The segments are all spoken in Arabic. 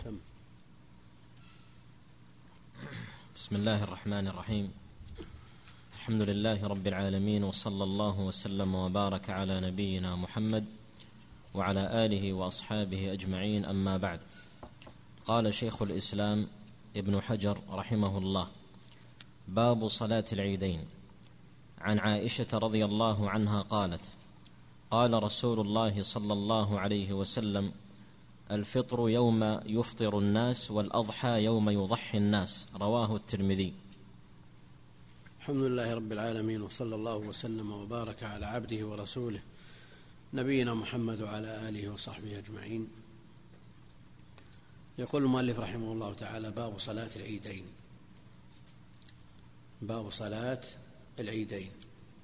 بسم الله الرحمن الرحيم. الحمد لله رب العالمين، وصلى الله وسلم وبارك على نبينا محمد وعلى آله وأصحابه أجمعين، أما بعد. قال شيخ الإسلام ابن حجر رحمه الله: باب صلاة العيدين. عن عائشة رضي الله عنها قالت: قال رسول الله صلى الله عليه وسلم: الفطر يوم يفطر الناس، والأضحى يوم يضحي الناس. رواه الترمذي. الحمد لله رب العالمين، وصلى الله وسلم وبارك على عبده ورسوله نبينا محمد وعلى آله وصحبه أجمعين. يقول المؤلف رحمه الله تعالى: باب صلاة العيدين. باب صلاة العيدين.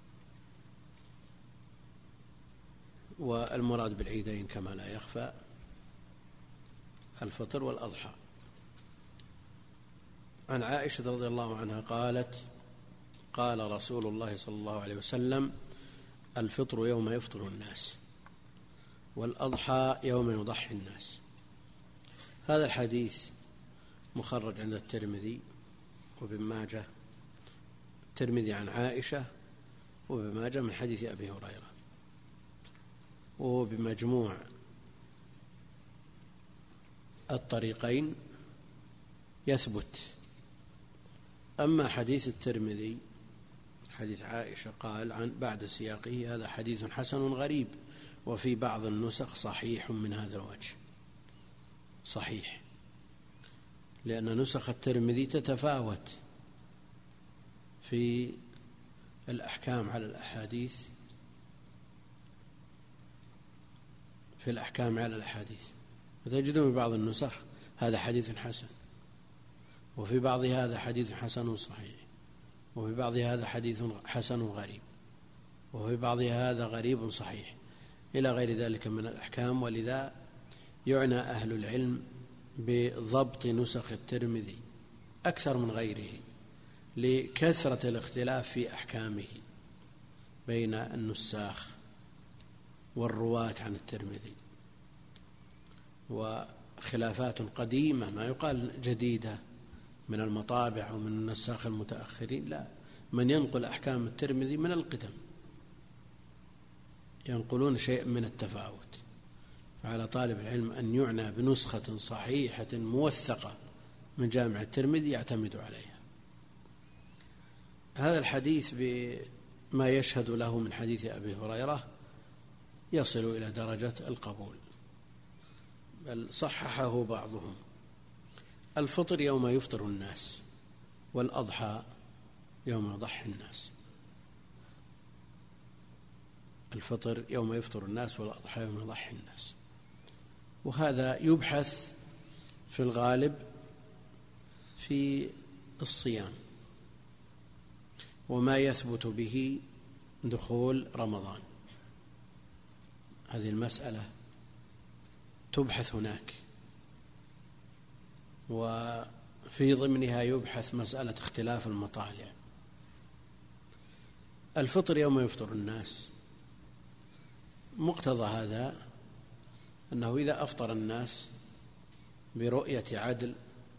والمراد بالعيدين كما لا يخفى الفطر والأضحى. عن عائشة رضي الله عنها قالت: قال رسول الله صلى الله عليه وسلم: الفطر يوم يفطر الناس، والأضحى يوم يضحي الناس. هذا الحديث مخرج عند الترمذي وابن ماجه. الترمذي عن عائشة، وابن ماجه من حديث أبي هريرة، وهو بمجموع الطريقين يثبت. أما حديث الترمذي حديث عائشة قال عن بعد سياقه: هذا حديث حسن غريب، وفي بعض النسخ صحيح من هذا الوجه. صحيح، لأن نسخ الترمذي تتفاوت في الأحكام على الأحاديث، فتجدون في بعض النسخ هذا حديث حسن، وفي بعض هذا حديث حسن صحيح، وفي بعض هذا حديث حسن غريب، وفي بعض هذا غريب صحيح، إلى غير ذلك من الأحكام. ولذا يعنى أهل العلم بضبط نسخ الترمذي أكثر من غيره لكثرة الاختلاف في أحكامه بين النساخ والرواة عن الترمذي، وخلافات قديمة ما يقال جديدة من المطابع ومن النساخ المتأخرين، لا، من ينقل أحكام الترمذي من القدم ينقلون شيء من التفاوت. فعلى طالب العلم أن يعنى بنسخة صحيحة موثقة من جامع الترمذي يعتمد عليها. هذا الحديث بما يشهد له من حديث أبي هريرة يصل إلى درجة القبول، بل صححه بعضهم. الفطر يوم يفطر الناس، والأضحى يوم يضحي الناس. الفطر يوم يفطر الناس، والأضحى يوم يضحي الناس. وهذا يبحث في الغالب في الصيام، وما يثبت به دخول رمضان. هذه المسألة تبحث هناك، وفي ضمنها يبحث مسألة اختلاف المطالع. الفطر يوم يفطر الناس، مقتضى هذا أنه إذا أفطر الناس برؤية عدل،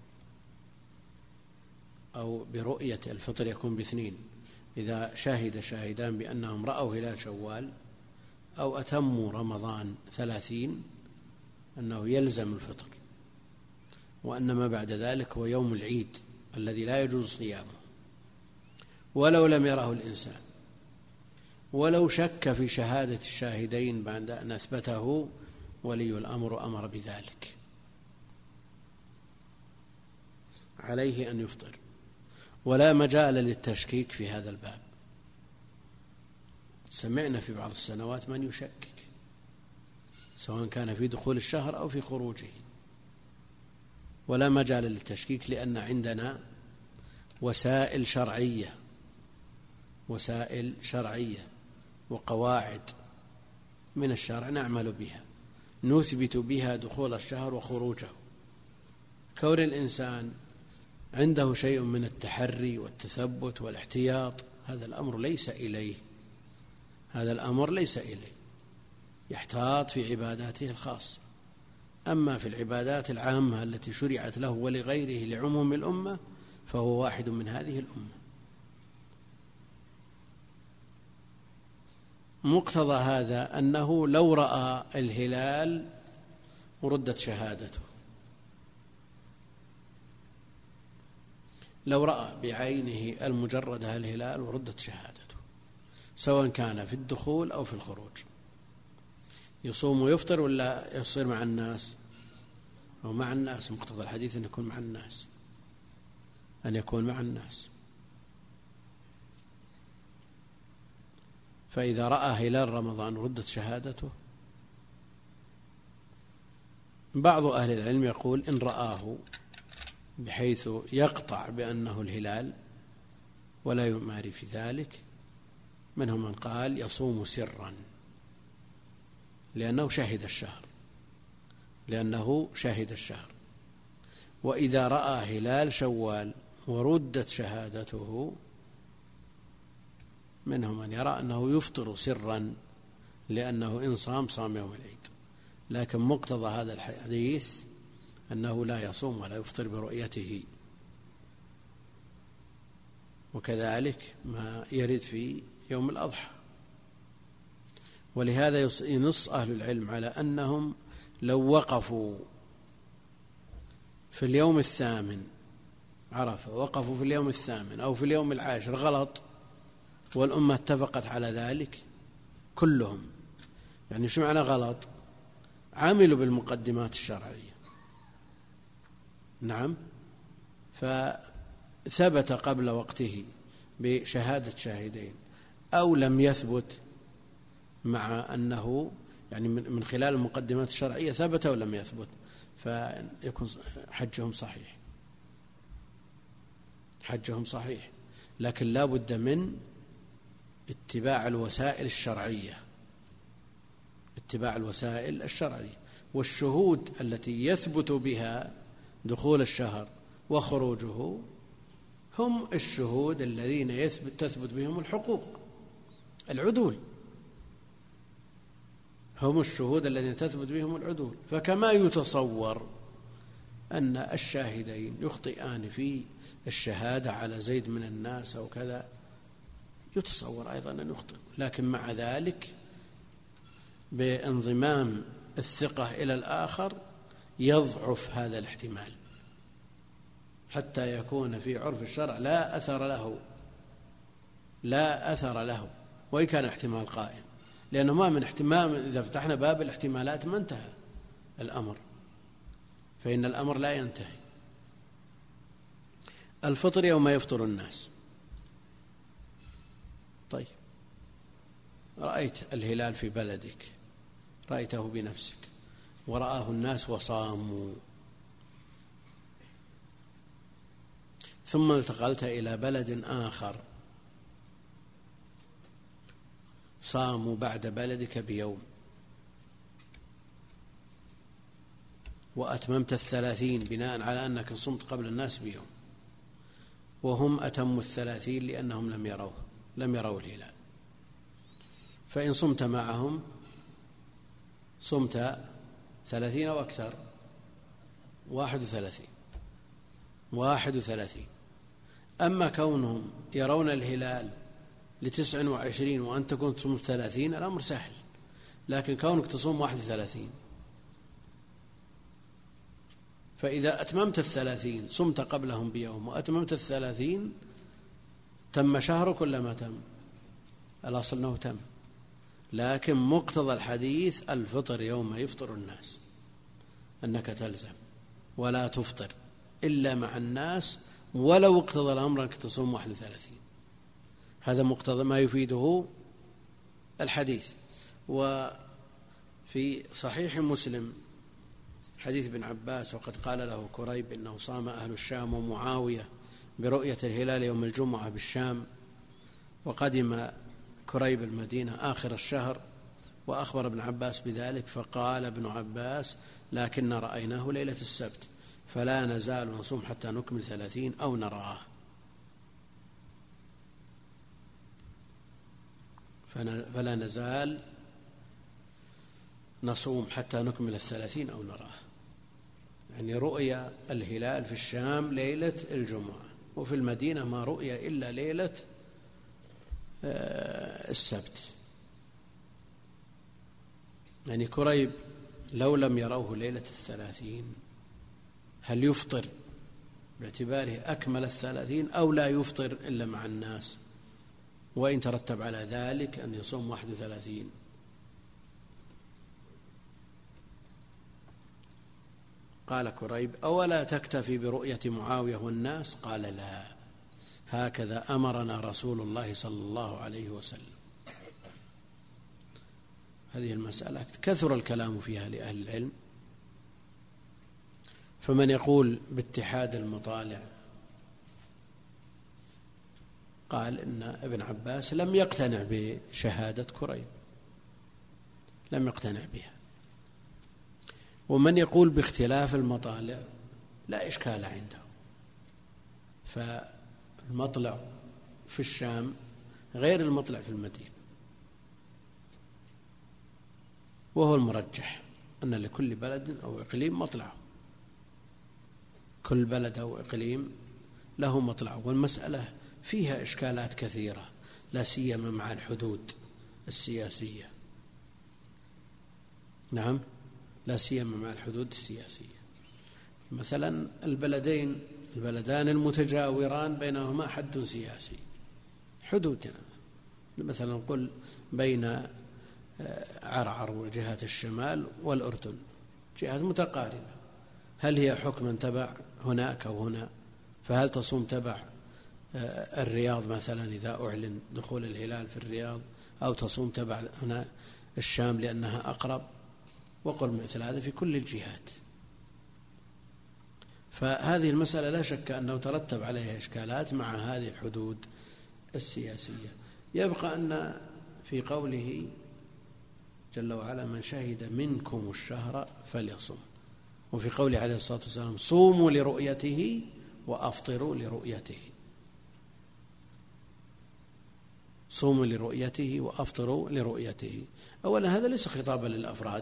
أو برؤية الفطر يكون باثنين: إذا شاهد شاهدان بأنهم رأوا هلال شوال، أو أتموا رمضان 30، أنه يلزم الفطر، وأن ما بعد ذلك هو يوم العيد الذي لا يجوز صيامه ولو لم يره الإنسان، ولو شك في شهادة الشاهدين بعد أن أثبته ولي الأمر أمر بذلك، عليه أن يفطر، ولا مجال للتشكيك في هذا الباب. سمعنا في بعض السنوات من يشكك، سواء كان في دخول الشهر أو في خروجه، ولا مجال للتشكيك، لأن عندنا وسائل شرعية وقواعد من الشرع نعمل بها نثبت بها دخول الشهر وخروجه. كون الإنسان عنده شيء من التحري والتثبت والاحتياط، هذا الأمر ليس إليه، يحتاط في عباداته الخاصة. أما في العبادات العامة التي شرعت له ولغيره لعموم الأمة فهو واحد من هذه الأمة. مقتضى هذا أنه لو رأى الهلال وردت شهادته، لو رأى بعينه المجردة الهلال وردت شهادته، سواء كان في الدخول أو في الخروج، يصوم ويفطر ولا يصير مع الناس؟ أو مع الناس، مقتضى الحديث أن يكون مع الناس، أن يكون مع الناس. فإذا رأى هلال رمضان وردت شهادته، بعض أهل العلم يقول إن رآه بحيث يقطع بأنه الهلال ولا يماري في ذلك، منهم من قال يصوم سرا لأنه شهد الشهر. وإذا رأى هلال شوال وردت شهادته، منهم من يرى أنه يفطر سرا لأنه إن صام يوم العيد. لكن مقتضى هذا الحديث أنه لا يصوم ولا يفطر برؤيته، وكذلك ما يرد في يوم الأضحى. ولهذا ينص أهل العلم على أنهم لو وقفوا في اليوم الثامن عرفة، وقفوا في اليوم الثامن أو في اليوم العاشر غلط، والأمة اتفقت على ذلك كلهم، يعني شو معنى غلط؟ عملوا بالمقدمات الشرعية، نعم، فثبت قبل وقته بشهادة شاهدين، أو لم يثبت مع أنه يعني من خلال المقدمات الشرعية ثبت ولم يثبت، فيكون حجهم صحيح. لكن لا بد من اتباع الوسائل الشرعية، والشهود التي يثبت بها دخول الشهر وخروجه هم الشهود الذين تثبت بهم الحقوق، العدول، هم الشهود الذين تثبت بهم العدول. فكما يتصور أن الشاهدين يخطئان في الشهادة على زيد من الناس أو كذا، يتصور أيضا أن يخطئ، لكن مع ذلك بانضمام الثقة إلى الآخر يضعف هذا الاحتمال حتى يكون في عرف الشرع لا أثر له وإن كان احتمال قائم، لأنه ما من احتمال، إذا فتحنا باب الاحتمالات ما انتهى الأمر، فإن الأمر لا ينتهي. الفطر يوم يفطر الناس. طيب، رأيت الهلال في بلدك، رأيته بنفسك ورآه الناس وصاموا، ثم انتقلت إلى بلد آخر صاموا بعد بلدك بيوم، وأتممت 30 بناء على أنك صمت قبل الناس بيوم، وهم أتموا 30 لأنهم لم يروا الهلال. فإن صمت معهم صمت 30 أو أكثر، 31. أما كونهم يرون الهلال ل29 وأنت كنت تصوم 30، الأمر سهل. لكن كونك تصوم 31، فإذا أتممت 30 صمت قبلهم بيوم وأتممت 30 تم شهرك ولا ما تم؟ الأصل أنه تم. لكن مقتضى الحديث الفطر يوم يفطر الناس، أنك تلزم ولا تفطر إلا مع الناس، ولو اقتضى الأمر أنك تصوم 31. هذا مقتضى ما يفيده الحديث. وفي صحيح مسلم حديث ابن عباس: وقد قال له كريب إنه صام أهل الشام ومعاوية برؤية الهلال يوم الجمعة بالشام، وقدم كريب المدينة آخر الشهر، وأخبر ابن عباس بذلك، فقال ابن عباس: لكن رأيناه ليلة السبت، فلا نزال نصوم حتى نكمل 30 أو نراه. فلا نزال نصوم حتى نكمل 30 أو نراه. يعني رؤيا الهلال في الشام ليلة الجمعة، وفي المدينة ما رؤيا إلا ليلة السبت. يعني كريب لو لم يروه ليلة 30 هل يفطر باعتباره أكمل 30 أو لا يفطر إلا مع الناس، وإن ترتب على ذلك أن يصوم 31؟ قال كريب: أولا تكتفي برؤية معاوية والناس؟ قال: لا، هكذا أمرنا رسول الله صلى الله عليه وسلم. هذه المسألة كثر الكلام فيها لأهل العلم، فمن يقول باتحاد المطالع قال إن ابن عباس لم يقتنع بشهادة كريب، لم يقتنع بها. ومن يقول باختلاف المطالع لا إشكال عنده، فالمطلع في الشام غير المطلع في المدينة، وهو المرجح أن لكل بلد أو إقليم مطلعه، كل بلد أو إقليم له مطلعه. والمسألة فيها إشكالات كثيرة، لا سيما مع الحدود السياسية. نعم، لا سيما مع الحدود السياسية. مثلا البلدان المتجاوران بينهما حد سياسي، حدودنا مثلا نقول بين عرعر وجهة الشمال والأردن جهات متقاربة، هل هي حكما تبع هناك أو هنا؟ فهل تصوم تبع الرياض مثلا إذا أعلن دخول الهلال في الرياض، أو تصوم تبع هنا الشام لأنها أقرب؟ وقل مثل هذا في كل الجهات. فهذه المسألة لا شك أنه ترتب عليها إشكالات مع هذه الحدود السياسية. يبقى أن في قوله جل وعلا: من شهد منكم الشهر فليصم، وفي قوله عليه الصلاة والسلام: صوموا لرؤيته وأفطروا لرؤيته. صوموا لرؤيته وأفطروا لرؤيته. أولا هذا ليس خطابا للأفراد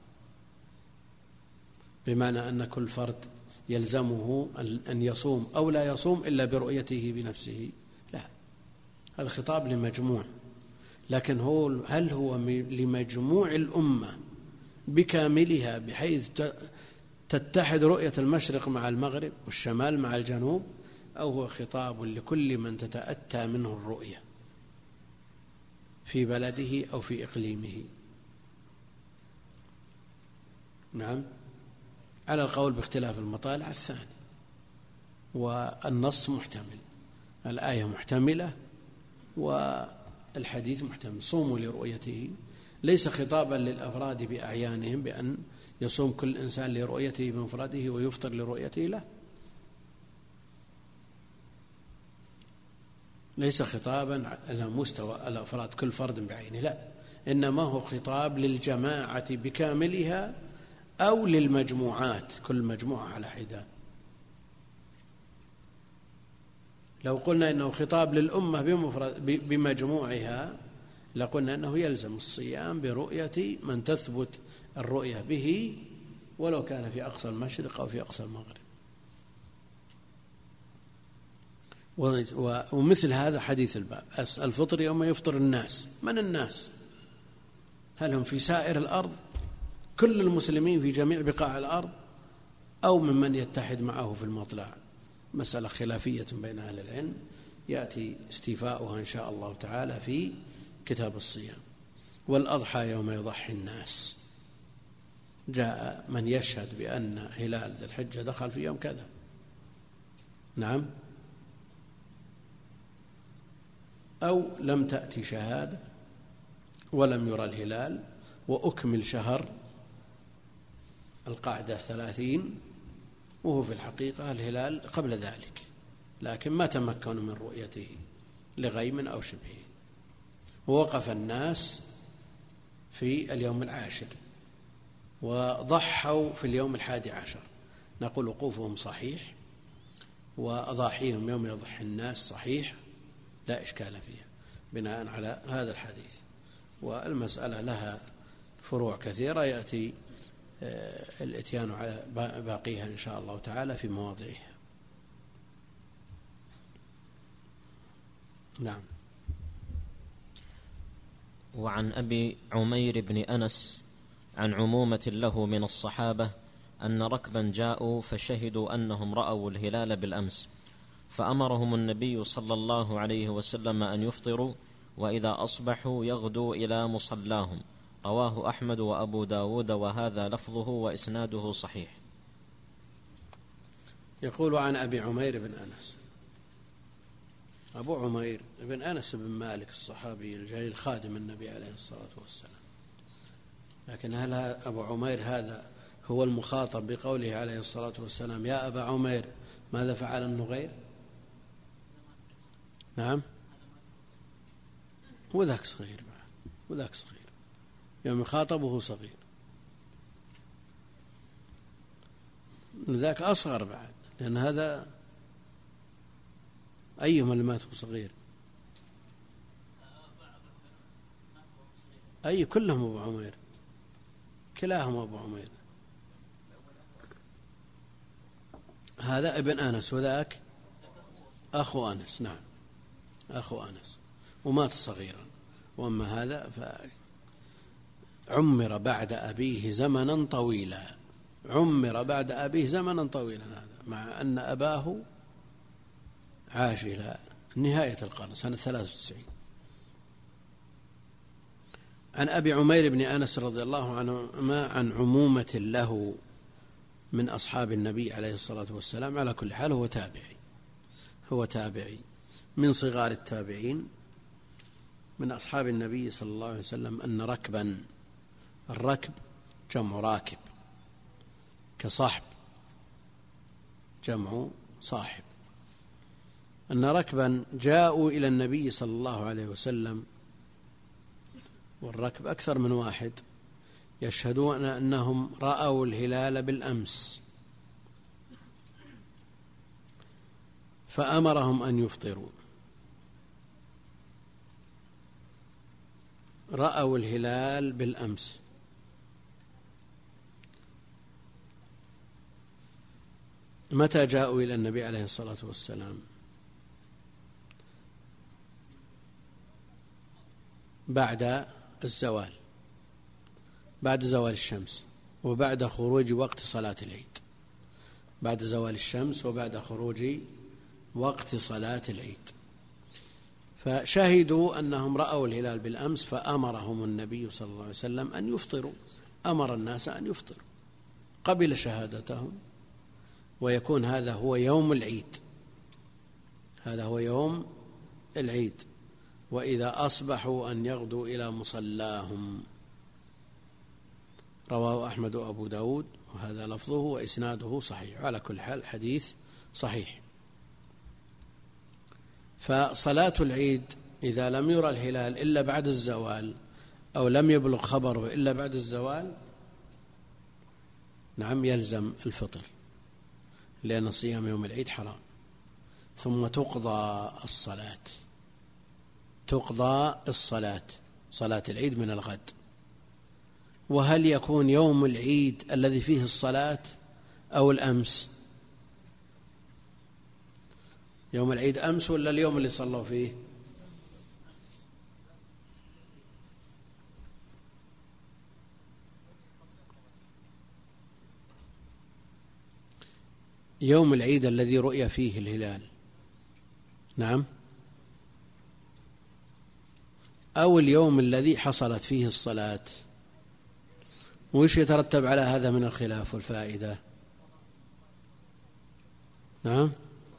بمعنى أن كل فرد يلزمه أن يصوم أو لا يصوم إلا برؤيته بنفسه، لا، هذا خطاب لمجموع. لكن هل هو لمجموع الأمة بكاملها بحيث تتحد رؤية المشرق مع المغرب والشمال مع الجنوب، أو هو خطاب لكل من تتأتى منه الرؤية في بلده أو في إقليمه؟ نعم، على القول باختلاف المطالع الثاني. والنص محتمل، الآية محتملة والحديث محتمل. صوموا لرؤيته ليس خطابا للأفراد بأعيانهم بأن يصوم كل إنسان لرؤيته بمفرده ويفطر لرؤيته، لا، ليس خطابا على مستوى الأفراد كل فرد بعينه، لا، إنما هو خطاب للجماعة بكاملها أو للمجموعات كل مجموعة على حدة. لو قلنا إنه خطاب للأمة بمجموعها لقلنا أنه يلزم الصيام برؤية من تثبت الرؤية به ولو كان في أقصى المشرق أو في أقصى المغرب. ومثل هذا حديث الباب: الفطر يوم يفطر الناس. من الناس؟ هل هم في سائر الأرض كل المسلمين في جميع بقاع الأرض، أو ممن يتحد معه في المطلع؟ مسألة خلافية بين أهل العلم يأتي استيفاؤها إن شاء الله تعالى في كتاب الصيام. والأضحى يوم يضحي الناس، جاء من يشهد بأن هلال ذي الحجة دخل في يوم كذا. نعم، أو لم تأتي شهادة ولم يرى الهلال وأكمل شهر القعدة 30 وهو في الحقيقة الهلال قبل ذلك، لكن ما تمكنوا من رؤيته لغيم أو شبهه. ووقف الناس في اليوم 10 وضحوا في اليوم 11. نقول وقوفهم صحيح وأضاحيهم يوم يضحي الناس صحيح، لا إشكال فيها بناء على هذا الحديث. والمسألة لها فروع كثيرة يأتي الإتيان على باقيها إن شاء الله تعالى في مواضعها. نعم. وعن أبي عمير بن أنس عن عمومة له من الصحابة أن ركبا جاءوا فشهدوا أنهم رأوا الهلال بالأمس، فأمرهم النبي صلى الله عليه وسلم أن يفطروا وإذا أصبحوا يغدوا إلى مصلاهم. رواه أحمد وأبو داود وهذا لفظه وإسناده صحيح. يقول عن أبي عمير بن أنس. أبو عمير بن أنس بن مالك الصحابي الجليل خادم النبي عليه الصلاة والسلام، لكن هل أبو عمير هذا هو المخاطب بقوله عليه الصلاة والسلام يا أبا عمير ماذا فعل النغير؟ نعم، وذاك صغير بعد، وذاك صغير يوم يخاطبه صغير، ذاك أصغر بعد، لأن هذا أيهما اللي مات صغير؟ أي كلهم أبو عمير، كلاهم أبو عمير. هذا ابن أنس وذاك أخو أنس. نعم، أخو أنس ومات صغيرا. وأما هذا فعمر بعد أبيه زمنا طويلا، عمر بعد أبيه زمنا طويلا، هذا مع أن أباه عاش إلى نهاية القرن سنة 93. عن أبي عمير بن أنس رضي الله عنه عن عمومة له من أصحاب النبي عليه الصلاة والسلام. على كل حال هو تابعي من صغار التابعين من أصحاب النبي صلى الله عليه وسلم. أن ركبا، الركب جمع راكب كصاحب، جمع صاحب. أن ركبا جاءوا إلى النبي صلى الله عليه وسلم، والركب أكثر من واحد، يشهدون أنهم رأوا الهلال بالأمس، فأمرهم أن يفطروا. رأوا الهلال بالأمس، متى جاءوا إلى النبي عليه الصلاة والسلام؟ بعد الزوال، بعد زوال الشمس وبعد خروج وقت صلاة العيد، بعد زوال الشمس وبعد خروج وقت صلاة العيد. فشهدوا أنهم رأوا الهلال بالأمس، فأمرهم النبي صلى الله عليه وسلم أن يفطروا، أمر الناس أن يفطروا، قبل شهادتهم، ويكون هذا هو يوم العيد، هذا هو يوم العيد. وإذا أصبحوا أن يغدوا إلى مصلاهم. رواه أحمد وأبو داود وهذا لفظه وإسناده صحيح. على كل حال حديث صحيح. فصلاة العيد إذا لم يرى الهلال إلا بعد الزوال أو لم يبلغ خبره إلا بعد الزوال، نعم، يلزم الفطر، لأن صيام يوم العيد حرام. ثم تقضى الصلاة، صلاة العيد من الغد. وهل يكون يوم العيد الذي فيه الصلاة أو الأمس؟ يوم العيد أمس ولا اليوم اللي صلوا فيه؟ يوم العيد الذي رؤي فيه الهلال، نعم، أو اليوم الذي حصلت فيه الصلاة. وش يترتب على هذا من الخلاف والفائدة؟ نعم،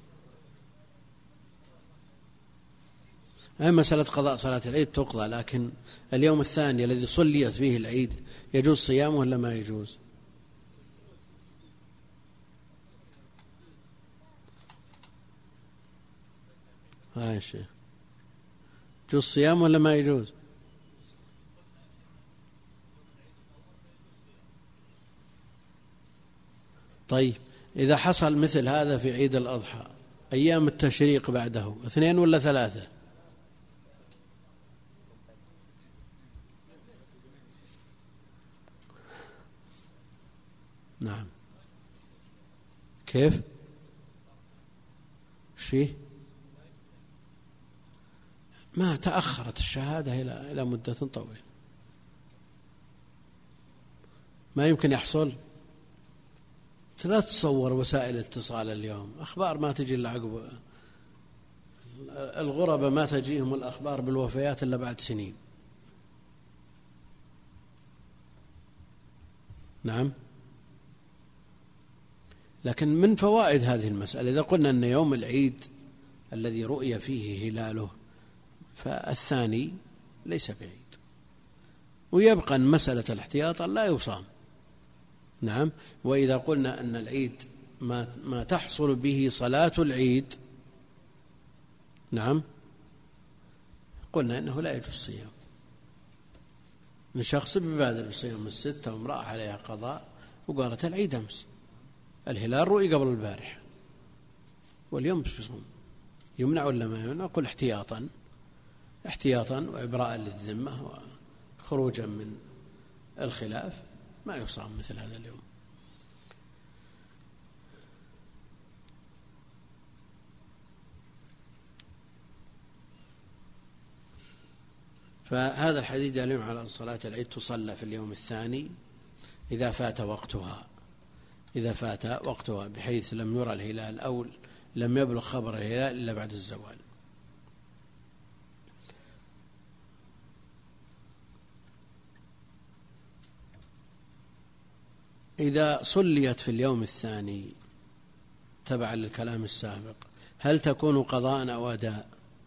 أي مسألة قضاء صلاة العيد تقضى، لكن اليوم الثاني الذي صليت فيه العيد يجوز صيامه ولا ما يجوز؟ يا شيخ، يجوز صيام ولا ما يجوز؟ طيب إذا حصل مثل هذا في عيد الأضحى، أيام التشريق بعده 2 ولا 3؟ نعم. كيف؟ شيء ما تأخرت الشهادة إلى مدة طويلة، ما يمكن يحصل. لا تتصور وسائل الاتصال اليوم أخبار ما تجي إلا عقب، الغرباء ما تجيهم الأخبار بالوفيات إلا بعد سنين. نعم. لكن من فوائد هذه المسألة إذا قلنا أن يوم العيد الذي رؤي فيه هلاله فالثاني ليس بعيد، ويبقى أن مسألة الاحتياط لا يصام. نعم. وإذا قلنا أن العيد ما تحصل به صلاة العيد، نعم، قلنا إنه لا يجوز الصيام. من شخص ببادر بصيام الستة وامرأة عليها قضاء وقالت العيد أمس، الهلال رؤي قبل البارح واليوم بصوم، يمنع ولا ما يمنع؟ قل احتياطا وإبراء للذمة وخروجا من الخلاف ما يصام مثل هذا اليوم. فهذا الحديث دليل على أن صلاة العيد تصلى في اليوم الثاني إذا فات وقتها بحيث لم يرى الهلال أو لم يبلغ خبر الهلال إلا بعد الزوال. إذا صليت في اليوم الثاني تبعا للكلام السابق هل تكون قضاء أو أداء؟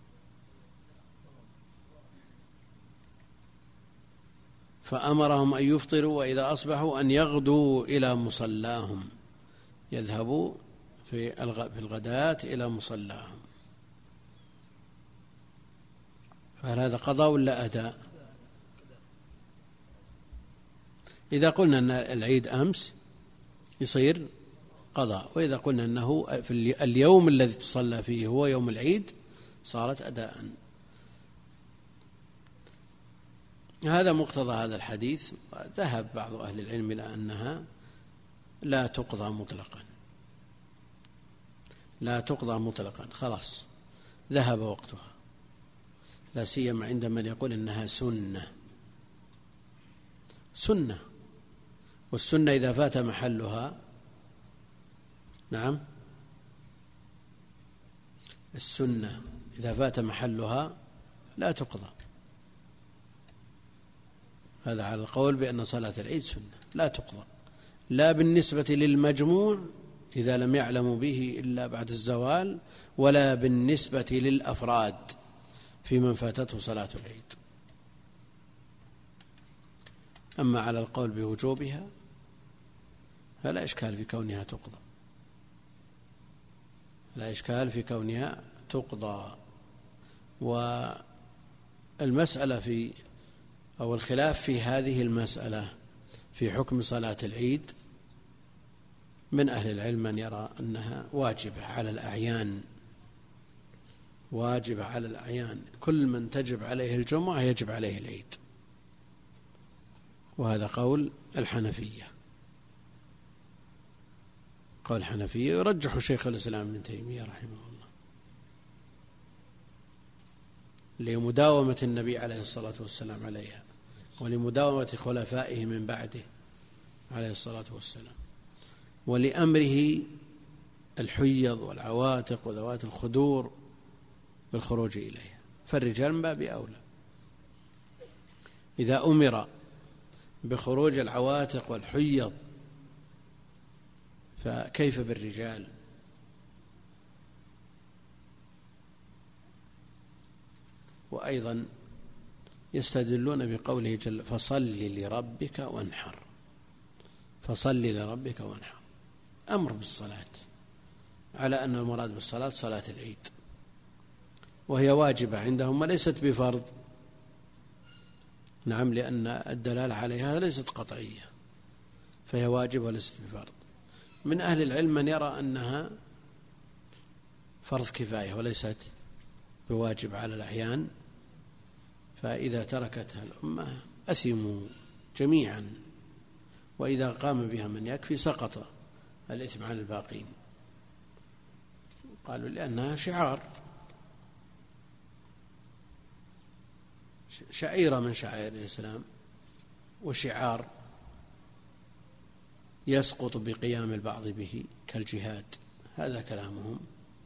فأمرهم أن يفطروا وإذا أصبحوا أن يغدوا إلى مصلاهم، يذهبوا في الغداة إلى مصلاهم. فهل هذا قضاء ولا أداء؟ إذا قلنا أن العيد أمس يصير قضاء، وإذا قلنا أنه في اليوم الذي تصلى فيه هو يوم العيد صارت أداء. هذا مقتضى هذا الحديث. ذهب بعض أهل العلم إلى أنها لا تقضى مطلقا، خلاص ذهب وقتها، لا سيما عند من يقول إنها سنة، والسنة إذا فات محلها، نعم، السنة إذا فات محلها لا تقضى. هذا على القول بأن صلاة العيد سنة لا تقضى، لا بالنسبة للمجموع إذا لم يعلموا به إلا بعد الزوال، ولا بالنسبة للأفراد في من فاتته صلاة العيد. أما على القول بوجوبها فلا إشكال في كونها تقضى، والمسألة أو الخلاف في هذه المسألة في حكم صلاة العيد من أهل العلم من يرى أنها واجبة على الأعيان، كل من تجب عليه الجمعة يجب عليه العيد، وهذا قول الحنفية. قول الحنفية يرجح شيخ الإسلام ابن تيمية رحمه الله لمداومة النبي عليه الصلاة والسلام عليها، ولمداومة خلفائه من بعده عليه الصلاة والسلام، ولأمره الحيض والعواتق وذوات الخدور بالخروج إليها، فالرجال من باب أولى. إذا أمر بخروج العواتق والحيض فكيف بالرجال؟ وأيضا يستدلون بقوله جل فصل لربك وانحر، أمر بالصلاة على أن المراد بالصلاة صلاة العيد، وهي واجبة عندهم وليست بفرض. نعم، لأن الدلالة عليها ليست قطعية، فهي واجبة وليست بفرض. من أهل العلم من يرى أنها فرض كفاية وليست بواجب على الأعيان، فإذا تركتها الأمة أثموا جميعا، وإذا قام بها من يكفي سقط الإثم عن الباقين. قالوا لأنها شعيرة من شعائر الإسلام، وشعار يسقط بقيام البعض به كالجهاد، هذا كلامهم.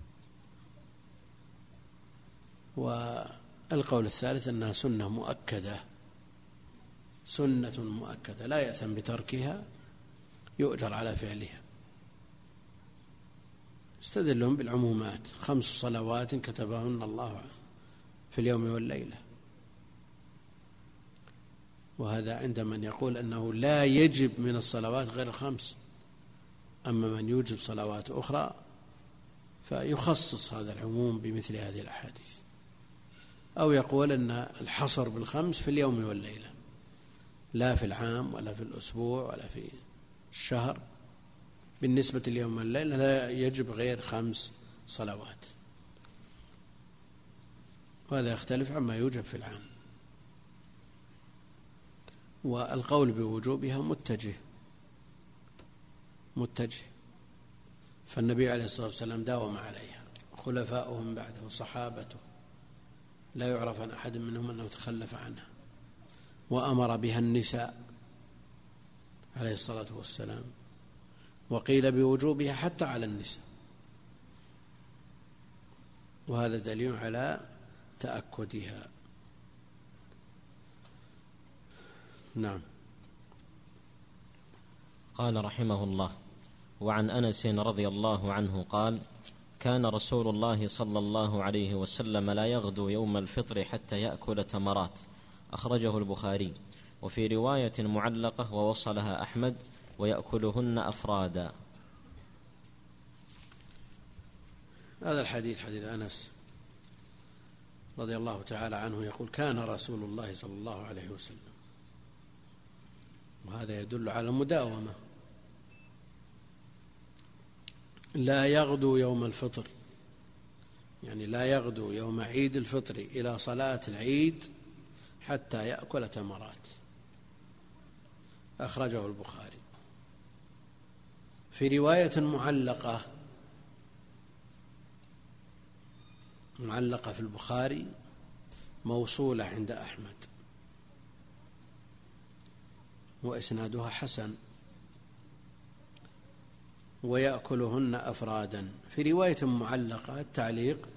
والقول الثالث أنها سنة مؤكدة، سنة مؤكدة لا يأثم بتركها، يؤجر على فعلها. استدلهم بالعمومات: 5 صلوات كتبهن الله في اليوم والليلة. وهذا عند من يقول أنه لا يجب من الصلوات غير 5، أما من يوجب صلوات أخرى فيخصص هذا العموم بمثل هذه الأحاديث، أو يقول أن الحصر ب5 في اليوم والليلة، لا في العام ولا في الأسبوع ولا في الشهر. بالنسبة لليوم والليلة لا يجب غير 5 صلوات، وهذا يختلف عما يوجب في العام. والقول بوجوبها متجه، فالنبي عليه الصلاة والسلام داوم عليها، خلفاؤهم بعده وصحابته لا يعرف عن أحد منهم أنه تخلف عنها، وأمر بها النساء عليه الصلاة والسلام، وقيل بوجوبها حتى على النساء، وهذا دليل على تأكدها. نعم. قال رحمه الله: وعن أنس رضي الله عنه قال: كان رسول الله صلى الله عليه وسلم لا يغدو يوم الفطر حتى يأكل تمرات، أخرجه البخاري. وفي رواية معلقة ووصلها أحمد: ويأكلهن أفرادا. هذا الحديث حديث أنس رضي الله تعالى عنه يقول: كان رسول الله صلى الله عليه وسلم، وهذا يدل على المداومة، لا يغدو يوم الفطر، يعني لا يغدو يوم عيد الفطر إلى صلاة العيد حتى يأكل تمرات، أخرجه البخاري. في رواية معلقة في البخاري موصولة عند أحمد، وإسنادها حسن: ويأكلهن أفرادا. في رواية معلقة التعليق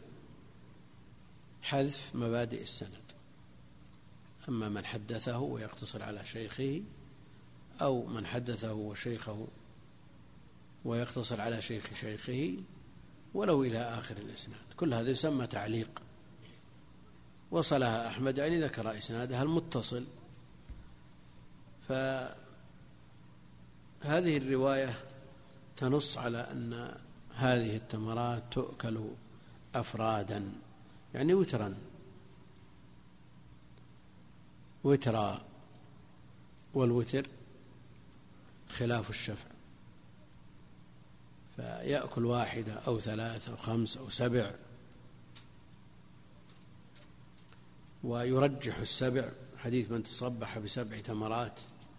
حذف مبادئ السند، أما من حدثه ويقتصر على شيخه، أو من حدثه وشيخه ويقتصر على شيخ شيخه ولو إلى آخر الإسناد، كل هذا يسمى تعليق. وصلها أحمد يعني ذكر إسنادها المتصل. فهذه الرواية تنص على أن هذه التمرات تؤكل أفرادا، يعني وترا، والوتر خلاف الشفع، فيأكل 1 أو 3 أو 5 أو 7، ويرجح 7 حديث من تصبح ب7 تمرات،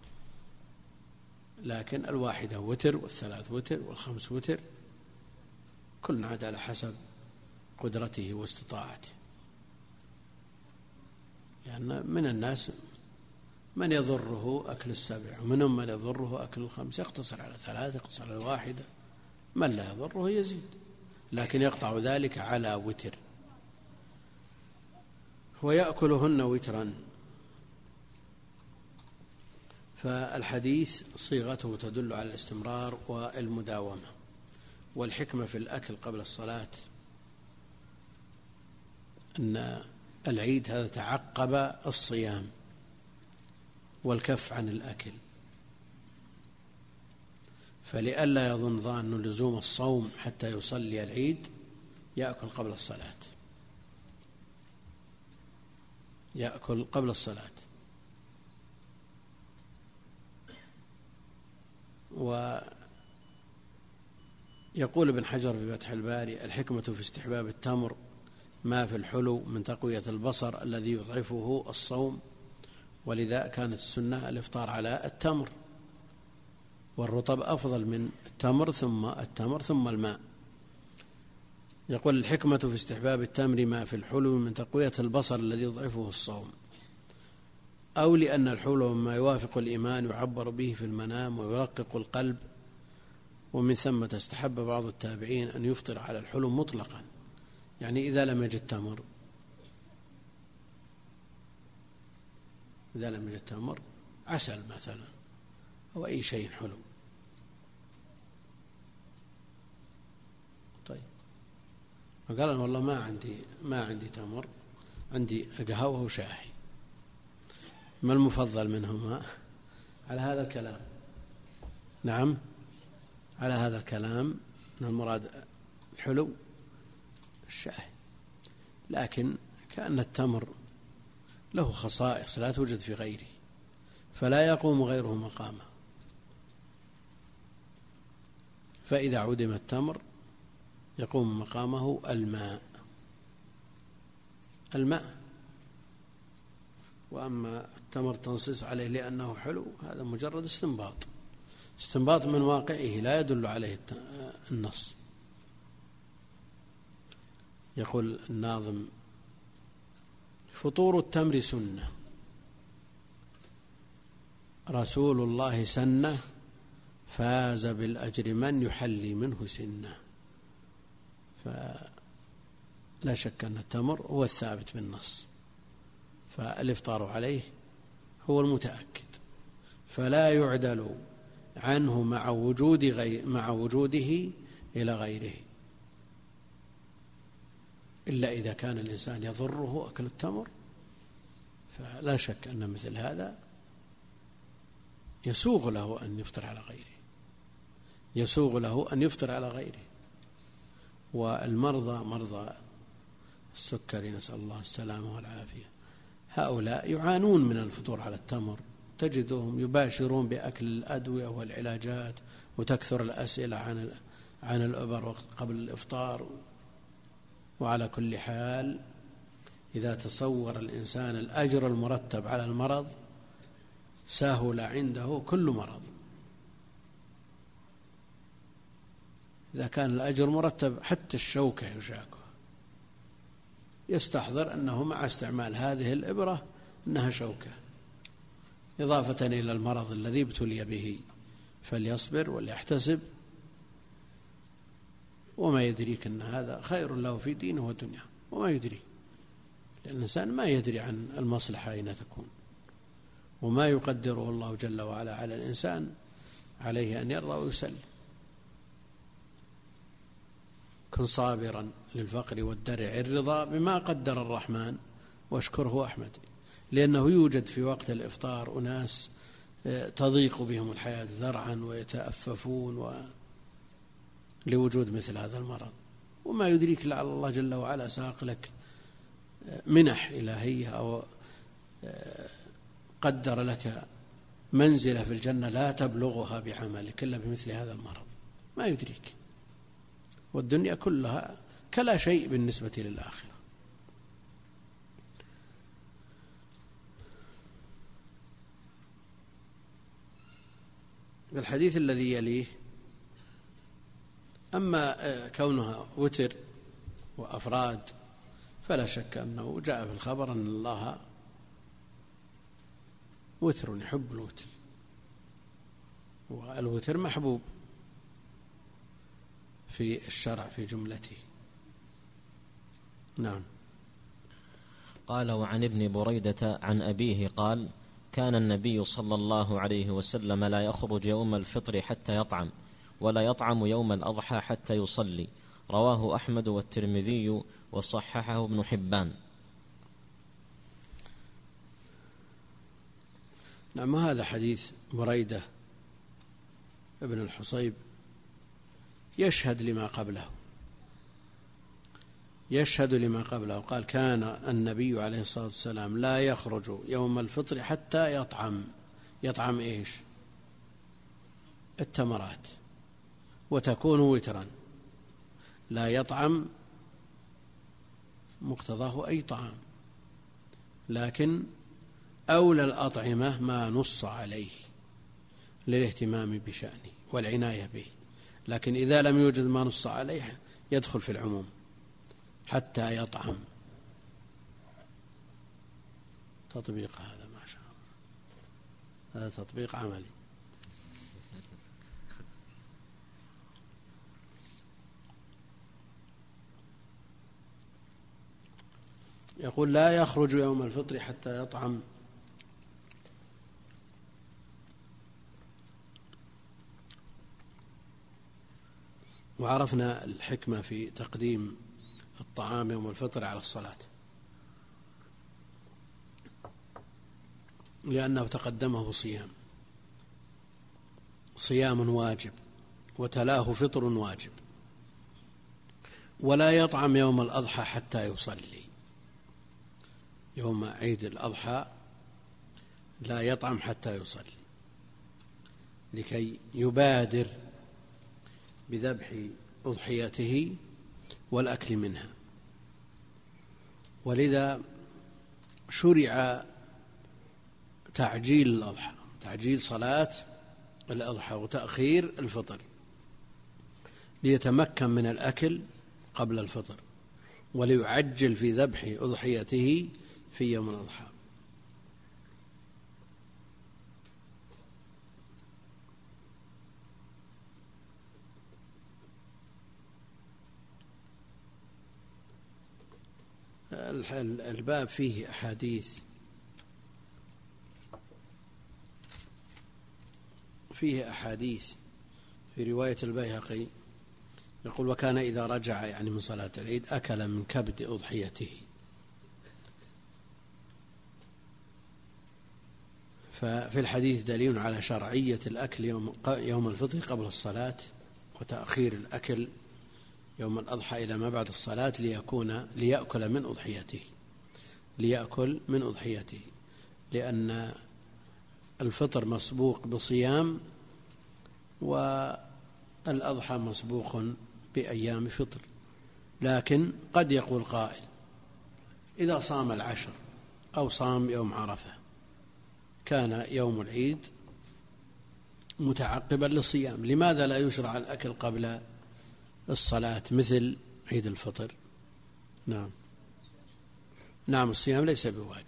لكن 1 وتر، 3 وتر، 5 وتر، كل عاد على حسب قدرته واستطاعته. لأن يعني من الناس من يضره أكل 7، ومنهم من يضره أكل 5، يقتصر على 3، يقتصر على 1، من لا يضره يزيد، لكن يقطع ذلك على وتر. ويأكلهن وترا. فالحديث صيغته تدل على الاستمرار والمداومة. والحكمة في الأكل قبل الصلاة أن العيد هذا تعقب الصيام والكف عن الأكل، فلئلا يظن ظان لزوم الصوم حتى يصلي العيد يأكل قبل الصلاة، يأكل قبل الصلاة. ويقول ابن حجر في فتح الباري: الحكمة في استحباب التمر ما في الحلو من تقوية البصر الذي يضعفه الصوم، ولذا كانت السنة الإفطار على التمر والرطب أفضل من التمر ثم الماء. يقول الحكمة في استحباب التمر ما في الحلو من تقوية البصر الذي يضعفه الصوم، أو لأن الحلو مما يوافق الإيمان يعبر به في المنام ويرقق القلب، ومن ثم استحب بعض التابعين أن يفطر على الحلو مطلقا، يعني إذا لم يجد تمر عسل مثلا أو أي شيء حلو. طيب قال أنا والله ما عندي تمر، عندي قهوة وشاهي، ما المفضل منهما؟ على هذا الكلام نعم، على هذا الكلام أن المراد الحلو الشاهي، لكن كأن التمر له خصائص لا توجد في غيره، فلا يقوم غيره مقامه، فإذا عدم التمر يقوم مقامه الماء. وأما التمر تنصيص عليه لأنه حلو هذا مجرد استنباط من واقعه لا يدل عليه النص. يقول الناظم: فطور التمر سنة رسول الله سنة، فاز بالأجر من يحلي منه سنة. فلا شك أن التمر هو الثابت بالنص، فالإفطار عليه هو المتأكد، فلا يعدل عنه مع وجوده إلى غيره، إلا إذا كان الإنسان يضره أكل التمر، فلا شك أن مثل هذا يسوغ له أن يفطر على غيره. والمرضى مرضى السكري نسأل الله السلامة والعافية، هؤلاء يعانون من الفطور على التمر، تجدهم يباشرون بأكل الأدوية والعلاجات، وتكثر الأسئلة عن الإبر قبل الإفطار. وعلى كل حال إذا تصور الإنسان الأجر المرتب على المرض سهل عنده كل مرض. إذا كان الأجر مرتب حتى الشوكة يشاكها، يستحضر أنه مع استعمال هذه الإبرة أنها شوكة، إضافة إلى المرض الذي ابتلي به، فليصبر وليحتسب، وما يدريك أن هذا خير له في دينه ودنياه، وما يدري، لأن الإنسان ما يدري عن المصلحة أين تكون، وما يقدره الله جل وعلا على الإنسان عليه أن يرضى ويسلم. كن صابرا للفقر والدرع الرضا بما قدر الرحمن واشكره أحمد، لأنه يوجد في وقت الإفطار أناس تضيق بهم الحياة ذرعا ويتأففون لوجود مثل هذا المرض، وما يدريك لعل الله جل وعلا ساق لك منح إلهية أو قدر لك منزلة في الجنة لا تبلغها بعملك إلا بمثل هذا المرض، ما يدريك. والدنيا كلها كلا شيء بالنسبة للآخرة. الحديث الذي يليه: أما كونها وتر وأفراد فلا شك أنه جاء في الخبر أن الله وتر يحب الوتر، والوتر محبوب في الشرع في جملته. نعم. قال: وعن ابن بريدة عن أبيه قال: كان النبي صلى الله عليه وسلم لا يخرج يوم الفطر حتى يطعم، ولا يطعم يوم الأضحى حتى يصلي. رواه أحمد والترمذي وصححه ابن حبان. نعم. هذا حديث بريدة ابن الحصيب يشهد لما قبله. قال: كان النبي عليه الصلاة والسلام لا يخرج يوم الفطر حتى يطعم إيش؟ التمرات، وتكون وترا، لا يطعم مقتضاه أي طعام، لكن أولى الأطعمة ما نص عليه، للاهتمام بشأنه والعناية به، لكن إذا لم يوجد ما نص عليه يدخل في العموم حتى يطعم. تطبيق هذا ما شاء الله، هذا تطبيق عملي. يقول لا يخرج يوم الفطر حتى يطعم. وعرفنا الحكمة في تقديم الطعام يوم الفطر على الصلاة، لأنه تقدمه صيام واجب وتلاه فطر واجب. ولا يطعم يوم الأضحى حتى يصلي، يوم عيد الأضحى لا يطعم حتى يصلي لكي يبادر بذبح أضحيته والأكل منها. ولذا شرع تعجيل الأضحى، تعجيل صلاة الأضحى وتأخير الفطر، ليتمكن من الأكل قبل الفطر وليعجل في ذبح أضحيته في يوم الأضحى. الباب فيه أحاديث، في رواية البيهقي يقول وكان إذا رجع يعني من صلاة العيد أكل من كبد أضحيته. ففي الحديث دليل على شرعية الأكل يوم الفطر قبل الصلاة، وتأخير الأكل يوم الأضحى إلى ما بعد الصلاة ليأكل من أضحيته، لأن الفطر مسبوق بصيام والأضحى مسبوق بأيام فطر. لكن قد يقول قائل إذا صام العشر أو صام يوم عرفة كان يوم العيد متعقبا للصيام، لماذا لا يشرع الأكل قبل الصلاة مثل عيد الفطر؟ نعم الصيام ليس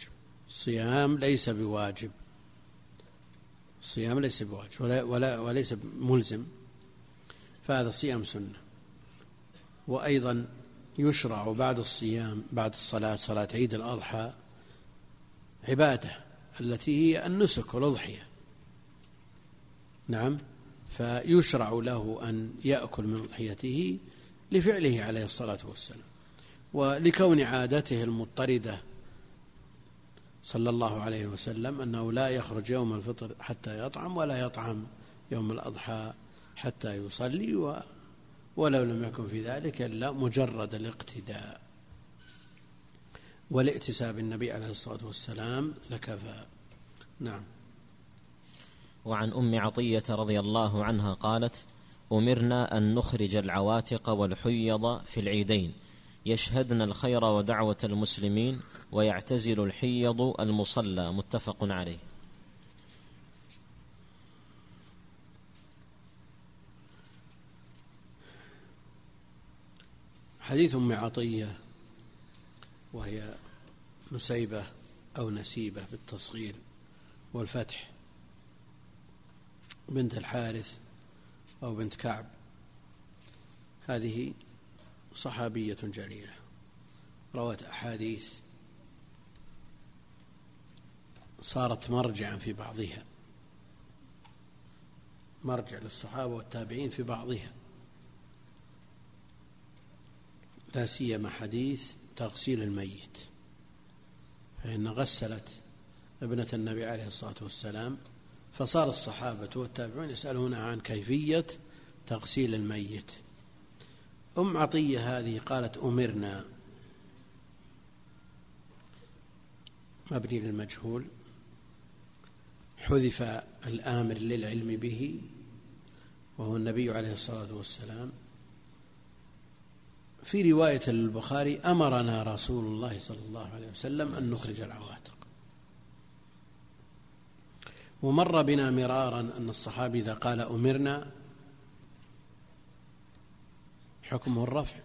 بواجب وليس ملزم، فهذا الصيام سنة. وأيضا يشرع بعد الصيام بعد الصلاة صلاة عيد الأضحى عبادة التي هي النسك والأضحية، نعم، فيشرع له أن يأكل من أضحيته لفعله عليه الصلاة والسلام، ولكون عادته المضطردة صلى الله عليه وسلم أنه لا يخرج يوم الفطر حتى يطعم، ولا يطعم يوم الأضحى حتى يصلي، ولو لم يكن في ذلك إلا مجرد الاقتداء والائتساء بالنبي عليه الصلاة والسلام لكفى. نعم. وعن أم عطية رضي الله عنها قالت أمرنا أن نخرج العواتق والحيض في العيدين يشهدن الخير ودعوة المسلمين ويعتزل الحيض المصلى، متفق عليه. حديث أم عطية وهي نسيبة أو نسيبة بالتصغير والفتح بنت الحارث أو بنت كعب، هذه صحابية جليلة روت أحاديث صارت مرجعا في بعضها، مرجع للصحابة والتابعين في بعضها، لا سيما حديث تغسيل الميت، فإن غسلت ابنة النبي عليه الصلاة والسلام، فصار الصحابة والتابعون يسألون عن كيفية تغسيل الميت. أم عطية هذه قالت أمرنا، مبني للمجهول، حذف الآمر للعلم به وهو النبي عليه الصلاة والسلام. في رواية البخاري أمرنا رسول الله صلى الله عليه وسلم أن نخرج العواتق. ومر بنا مرارا أن الصحابي إذا قال أمرنا حكمه الرفع،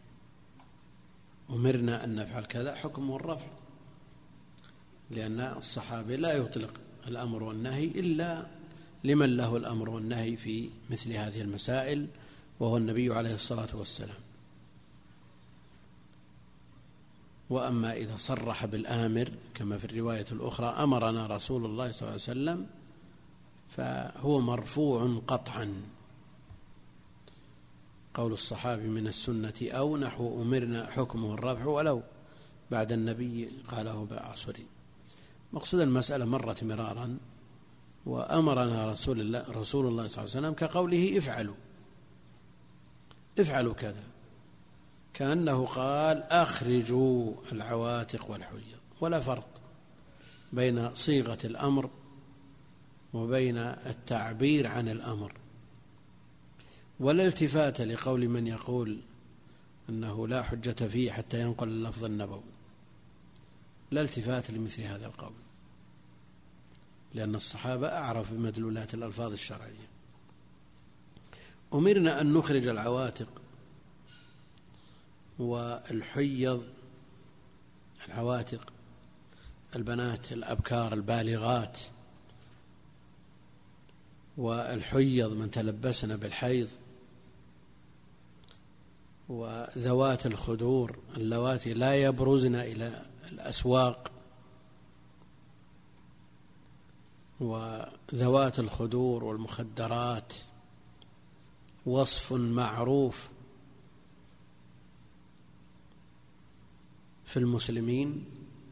أمرنا أن نفعل كذا حكمه الرفع، لأن الصحابي لا يطلق الأمر والنهي إلا لمن له الأمر والنهي في مثل هذه المسائل، وهو النبي عليه الصلاة والسلام. وأما إذا صرح بالآمر كما في الرواية الأخرى أمرنا رسول الله صلى الله عليه وسلم، فهو مرفوع قطعا، قول الصحابي من السنة أو نحو أمرنا حكمه الرفع ولو بعد النبي قاله بعصري. مقصود المسألة مرت مرارا، وأمرنا رسول الله صلى الله عليه وسلم كقوله افعلوا كذا، كأنه قال أخرجوا العواتق والحيض، ولا فرق بين صيغة الأمر وبين التعبير عن الأمر، ولا التفات لقول من يقول أنه لا حجة فيه حتى ينقل اللفظ النبوي، لا التفات لمثل هذا القول، لأن الصحابة أعرف بمدلولات الألفاظ الشرعية. أمرنا أن نخرج العواتق والحيض، العواتق البنات الأبكار البالغات، والحيض من تلبسن بالحيض، وذوات الخدور اللواتي لا يبرزن إلى الأسواق، وذوات الخدور والمخدرات وصف معروف في المسلمين،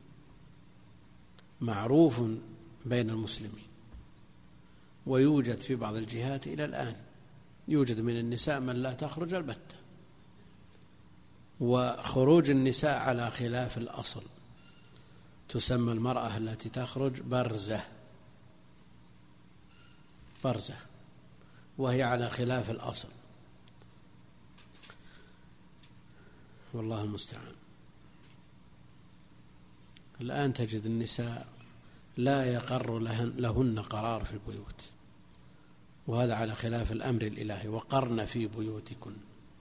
معروف بين المسلمين، ويوجد في بعض الجهات إلى الآن، يوجد من النساء من لا تخرج البتة، وخروج النساء على خلاف الأصل، تسمى المرأة التي تخرج برزة، وهي على خلاف الأصل، والله المستعان. الآن تجد النساء لا يقر لهن قرار في البيوت، وهذا على خلاف الأمر الإلهي، وقرن في بيوتكن.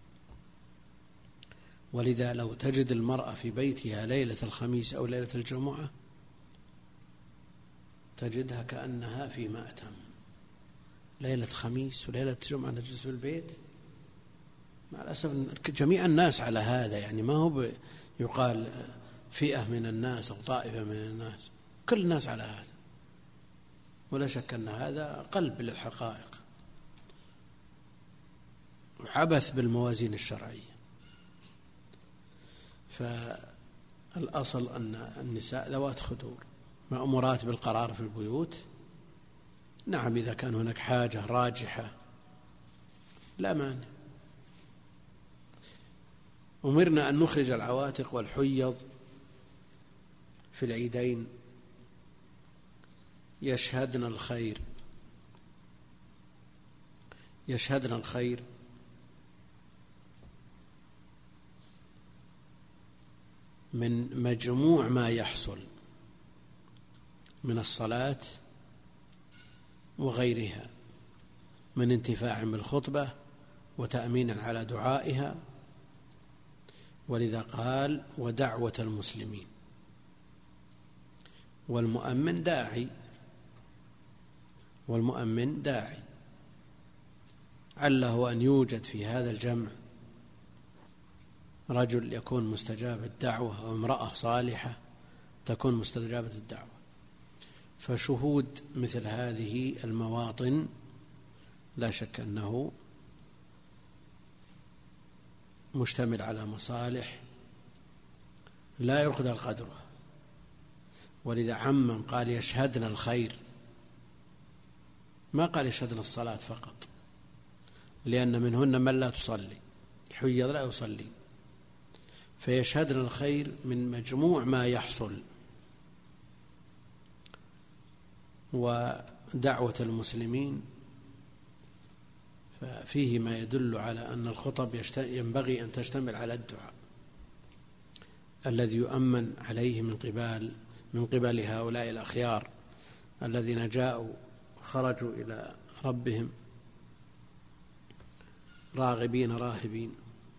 ولذا لو تجد المرأة في بيتها ليلة الخميس أو ليلة الجمعة تجدها كأنها في مأتم، ليلة خميس وليلة جمعة نجلس في البيت. مع الأسف جميع الناس على هذا، يعني ما هو يقال فئة من الناس أو طائفة من الناس، كل الناس على هذا، ولا شك أن هذا قلب للحقائق وعبث بالموازين الشرعية. فالأصل أن النساء ذوات خدور مأمورات بالقرار في البيوت، نعم إذا كان هناك حاجة راجحة لا مانع. أمرنا أن نخرج العواتق والحيض في العيدين يشهدن الخير من مجموع ما يحصل من الصلاة وغيرها من انتفاع بالخطبة وتأمين على دعائها، ولذا قال ودعوة المسلمين، والمؤمن داعي عله أن يوجد في هذا الجمع رجل يكون مستجاب الدعوة أو امرأة صالحة تكون مستجابة الدعوة. فشهود مثل هذه المواطن لا شك أنه مشتمل على مصالح لا يقدر قدرها، ولذا عمم قال يشهدن الخير، ما قال يشهدن الصلاة فقط، لأن منهن من لا تصلي، الحيض لا يصلي، فيشهدن الخير من مجموع ما يحصل. ودعوة المسلمين ففيه ما يدل على أن الخطب ينبغي أن تشتمل على الدعاء الذي يؤمن عليه من قبل هؤلاء الأخيار الذين جاءوا خرجوا إلى ربهم راغبين راهبين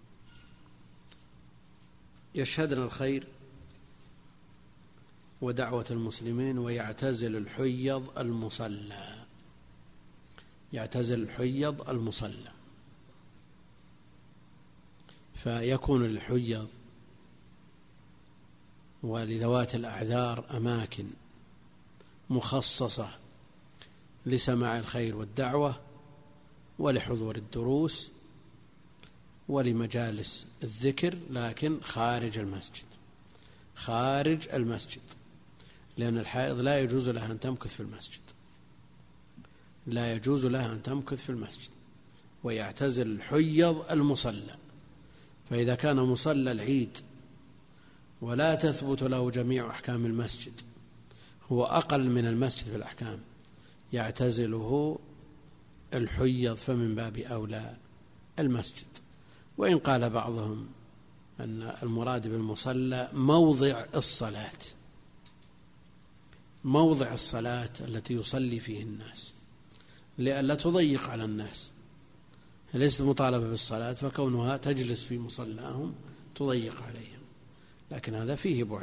يشهدن الخير ودعوة المسلمين ويعتزل الحيض المصلى، يعتزل الحيض المصلى، فيكون للحيض ولذوات الأعذار أماكن مخصصة لسماع الخير والدعوة ولحضور الدروس ولمجالس الذكر، لكن خارج المسجد، خارج المسجد، لأن الحائض لا يجوز لها أن تمكث في المسجد، لا يجوز لها أن تمكث في المسجد. ويعتزل الحيض المصلى، فإذا كان مصلى العيد ولا تثبت له جميع أحكام المسجد، هو أقل من المسجد في الأحكام، يعتزله الحيض، فمن باب أولى المسجد. وإن قال بعضهم أن المراد بالمصلى موضع الصلاة، موضع الصلاة التي يصلي فيه الناس، لئلا تضيق على الناس، ليست مطالبة بالصلاة، فكونها تجلس في مصلاهم تضيق عليهم، لكن هذا فيه بعد.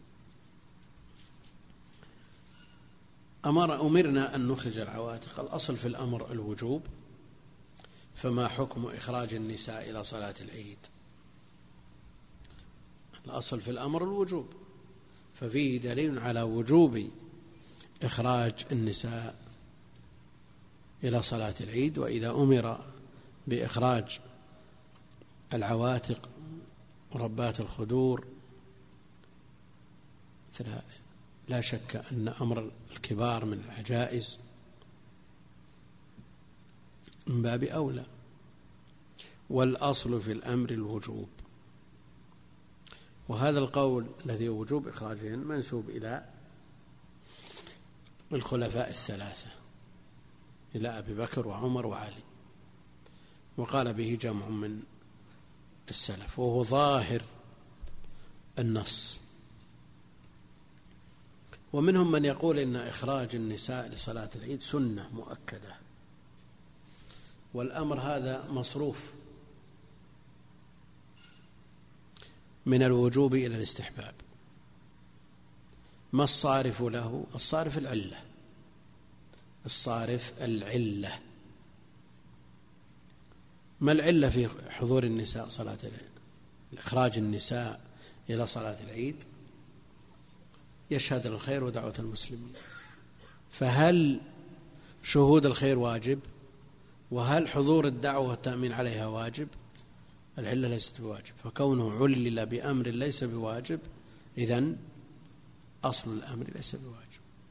أمرنا أن نخرج العواتق، الأصل في الأمر الوجوب، فما حكم إخراج النساء إلى صلاة العيد؟ الأصل في الأمر الوجوب، ففيه دليل على وجوب إخراج النساء إلى صلاة العيد. وإذا أمر بإخراج العواتق وربات الخدور لا شك أن أمر الكبار من العجائز من باب أولى، والأصل في الأمر الوجوب. وهذا القول الذي هو وجوب إخراجهن منسوب إلى الخلفاء الثلاثة، إلى أبي بكر وعمر وعلي، وقال به جمع من السلف، وهو ظاهر النص. ومنهم من يقول إن إخراج النساء لصلاة العيد سنة مؤكدة، والأمر هذا مصروف من الوجوب إلى الاستحباب. ما الصارف له؟ الصارف العلة، الصارف العلة. ما العلة في حضور النساء صلاة العيد؟ إخراج النساء إلى صلاة العيد يشهد الخير ودعوة المسلمين، فهل شهود الخير واجب؟ وهل حضور الدعوة والتأمين عليها واجب؟ العلة ليست بواجب، فكونه علل بأمر ليس بواجب، إذن أصل الأمر ليس بواجب.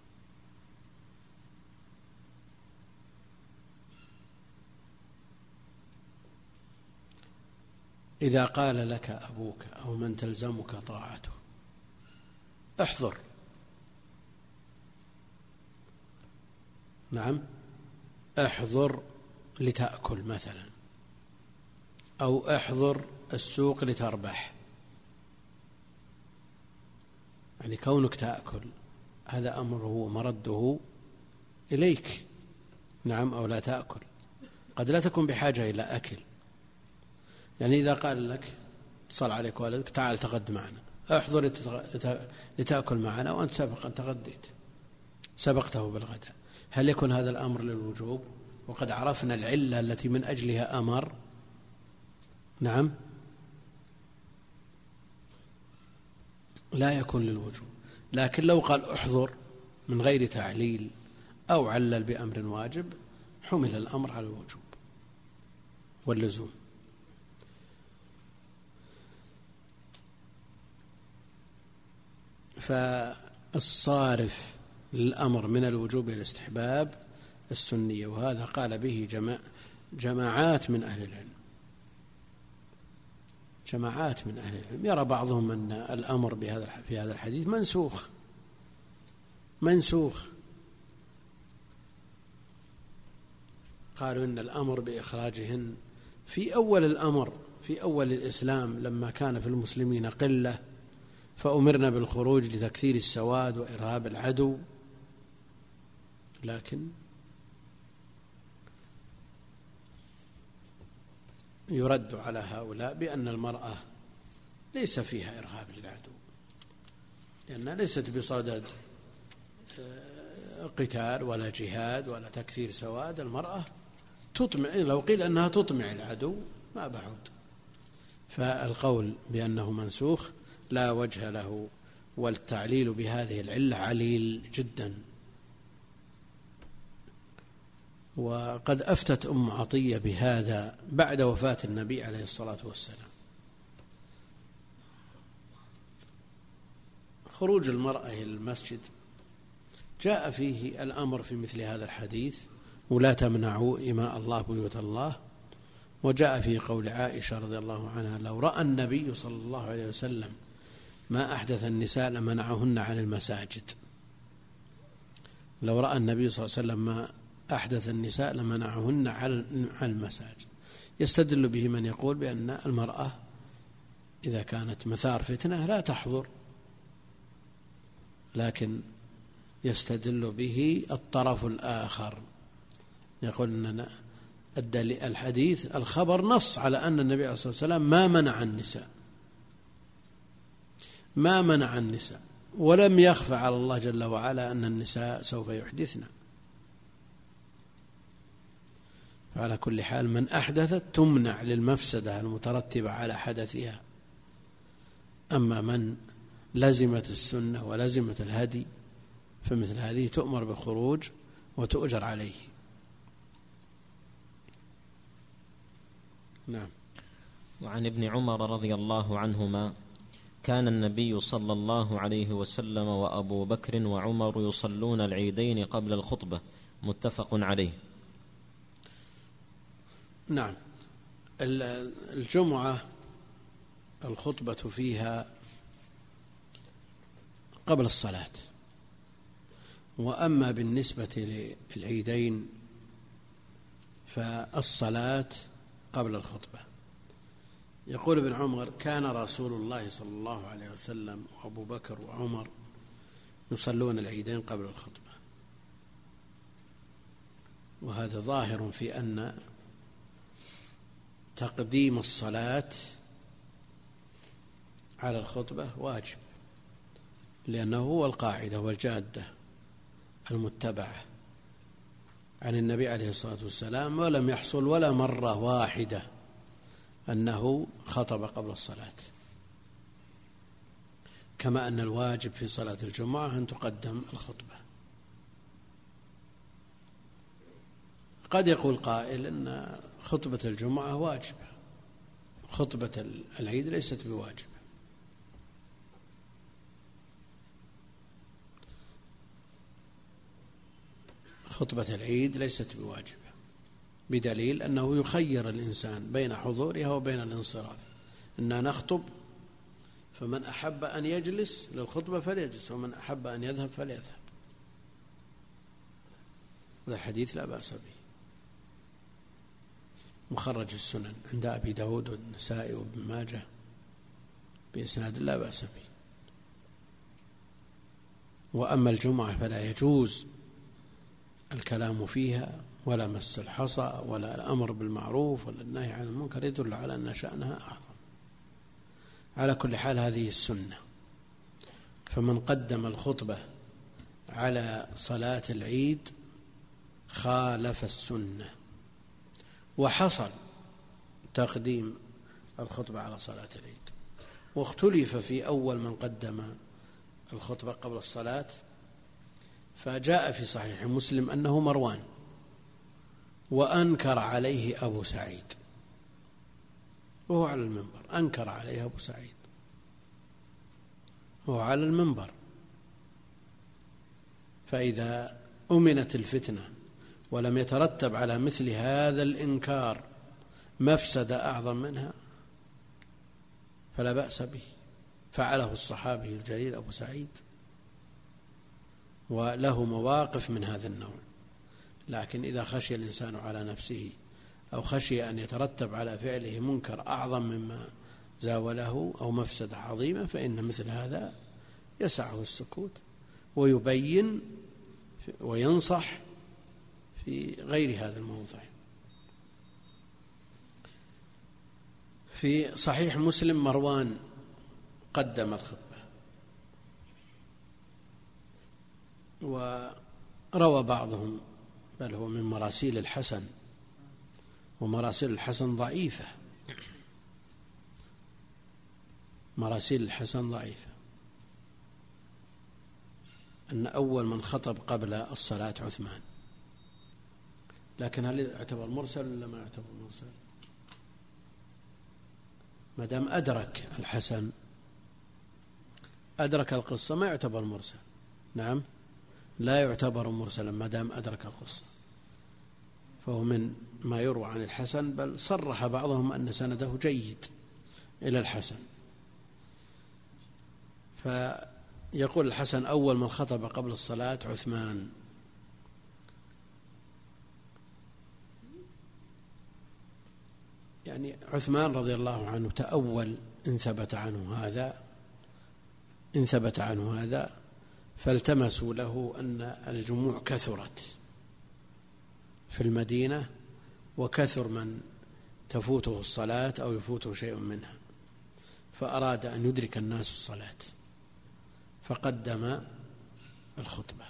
إذا قال لك أبوك أو من تلزمك طاعته احضر، نعم احضر لتأكل مثلا، أو احضر السوق لتربح، يعني كونك تأكل هذا أمره ومرده إليك، نعم أو لا تأكل، قد لا تكون بحاجة إلى أكل. يعني إذا قال لك اتصل عليك والدك تعال تغد معنا، احضر لتأكل معنا وأنت سبق أن تغديت، سبقته بالغداء، هل يكون هذا الأمر للوجوب وقد عرفنا العلة التي من أجلها أمر؟ نعم لا يكون للوجوب. لكن لو قال احضر من غير تعليل أو علل بأمر واجب حمل الأمر على الوجوب واللزوم. فالصارف للأمر من الوجوب إلى الاستحباب السنية، وهذا قال به جماعات من أهل العلم، جماعات من أهل العلم. يرى بعضهم أن الأمر في هذا الحديث منسوخ، قالوا إن الأمر بإخراجهن في أول الأمر، في أول الإسلام لما كان في المسلمين قلة فأمرنا بالخروج لتكثير السواد وإرهاب العدو، لكن يرد على هؤلاء بأن المرأة ليس فيها إرهاب للعدو، لأنها ليست بصدد قتال ولا جهاد ولا تكثير سواد. المرأة تطمع، لو قيل أنها تطمع العدو ما بعد. فالقول بأنه منسوخ لا وجه له، والتعليل بهذه العلة عليل جدا. وقد أفتت أم عطية بهذا بعد وفاة النبي عليه الصلاة والسلام. خروج المرأة إلى المسجد جاء فيه الأمر في مثل هذا الحديث: ولا تمنعوا إماء الله بيوت الله. وجاء في قول عائشة رضي الله عنها: لو رأى النبي صلى الله عليه وسلم ما أحدث النساء لمنعهن عن المساجد. لو رأى النبي صلى الله عليه وسلم ما أحدث النساء لمنعهن عن المساجد. يستدل به من يقول بأن المرأة إذا كانت مثار فتنة لا تحضر، لكن يستدل به الطرف الآخر، يقول أن الحديث الخبر نص على أن النبي عليه الصلاة والسلام ما منع النساء، ولم يخفى على الله جل وعلا أن النساء سوف يحدثن. فعلى كل حال من أحدثت تمنع للمفسدة المترتبة على حدثها. أما من لزمت السنة ولزمت الهدي فمثل هذه تؤمر بالخروج وتؤجر عليه. نعم. وعن ابن عمر رضي الله عنهما: كان النبي صلى الله عليه وسلم وأبو بكر وعمر يصلون العيدين قبل الخطبة. متفق عليه. نعم. الجمعة الخطبة فيها قبل الصلاة، وأما بالنسبة للعيدين فالصلاة قبل الخطبة. يقول ابن عمر: كان رسول الله صلى الله عليه وسلم وأبو بكر وعمر يصلون العيدين قبل الخطبة. وهذا ظاهر في أن تقديم الصلاة على الخطبة واجب، لأنه هو القاعدة والجادة المتبعة عن النبي عليه الصلاة والسلام، ولم يحصل ولا مرة واحدة أنه خطب قبل الصلاة. كما أن الواجب في صلاة الجمعة أن تقدم الخطبة. قد يقول قائل أن خطبة الجمعة واجبة، خطبة العيد ليست بواجبة. خطبة العيد ليست بواجبة بدليل أنه يخير الإنسان بين حضورها وبين الانصراف. إننا نخطب فمن أحب أن يجلس للخطبة فليجلس، ومن أحب أن يذهب فليذهب. هذا الحديث لا بأس به، مخرج السنن عند أبي داود والنسائي وابن ماجه بإسناد لا بأس به. وأما الجمعة فلا يجوز الكلام فيها ولا مس الحصى ولا الأمر بالمعروف ولا النهي عن المنكر، يدل على أن شأنها أعظم. على كل حال هذه السنة، فمن قدم الخطبة على صلاة العيد خالف السنة. وحصل تقديم الخطبة على صلاة العيد، واختلف في أول من قدم الخطبة قبل الصلاة، فجاء في صحيح مسلم أنه مروان، وأنكر عليه أبو سعيد وهو على المنبر. أنكر عليه أبو سعيد وهو على المنبر. فإذا أمنت الفتنة ولم يترتب على مثل هذا الإنكار مفسدة أعظم منها فلا بأس به. فعله الصحابي الجليل أبو سعيد، وله مواقف من هذا النوع. لكن إذا خشي الإنسان على نفسه أو خشي أن يترتب على فعله منكر أعظم مما زاوله أو مفسدة عظيمة فإن مثل هذا يسعه السكوت ويبين وينصح في غير هذا الموضع. في صحيح مسلم مروان قدم الخطبة، وروى بعضهم بل هو من مراسيل الحسن، ومراسيل الحسن ضعيفة، مراسيل الحسن ضعيفة، أن أول من خطب قبل الصلاة عثمان. لكن هل يعتبر مرسل ولا ما يعتبر مرسل؟ ما دام أدرك الحسن، أدرك القصة، ما يعتبر مرسل. نعم، لا يعتبر مرسلا ما دام أدرك القصة، فهو من ما يروى عن الحسن، بل صرح بعضهم أن سنده جيد إلى الحسن. فيقول الحسن أول من خطب قبل الصلاة عثمان. يعني عثمان رضي الله عنه تأول إن ثبت عنه هذا، فالتمسوا له أن الجموع كثرت في المدينة، وكثر من تفوته الصلاة أو يفوته شيء منها، فأراد أن يدرك الناس الصلاة فقدم الخطبة.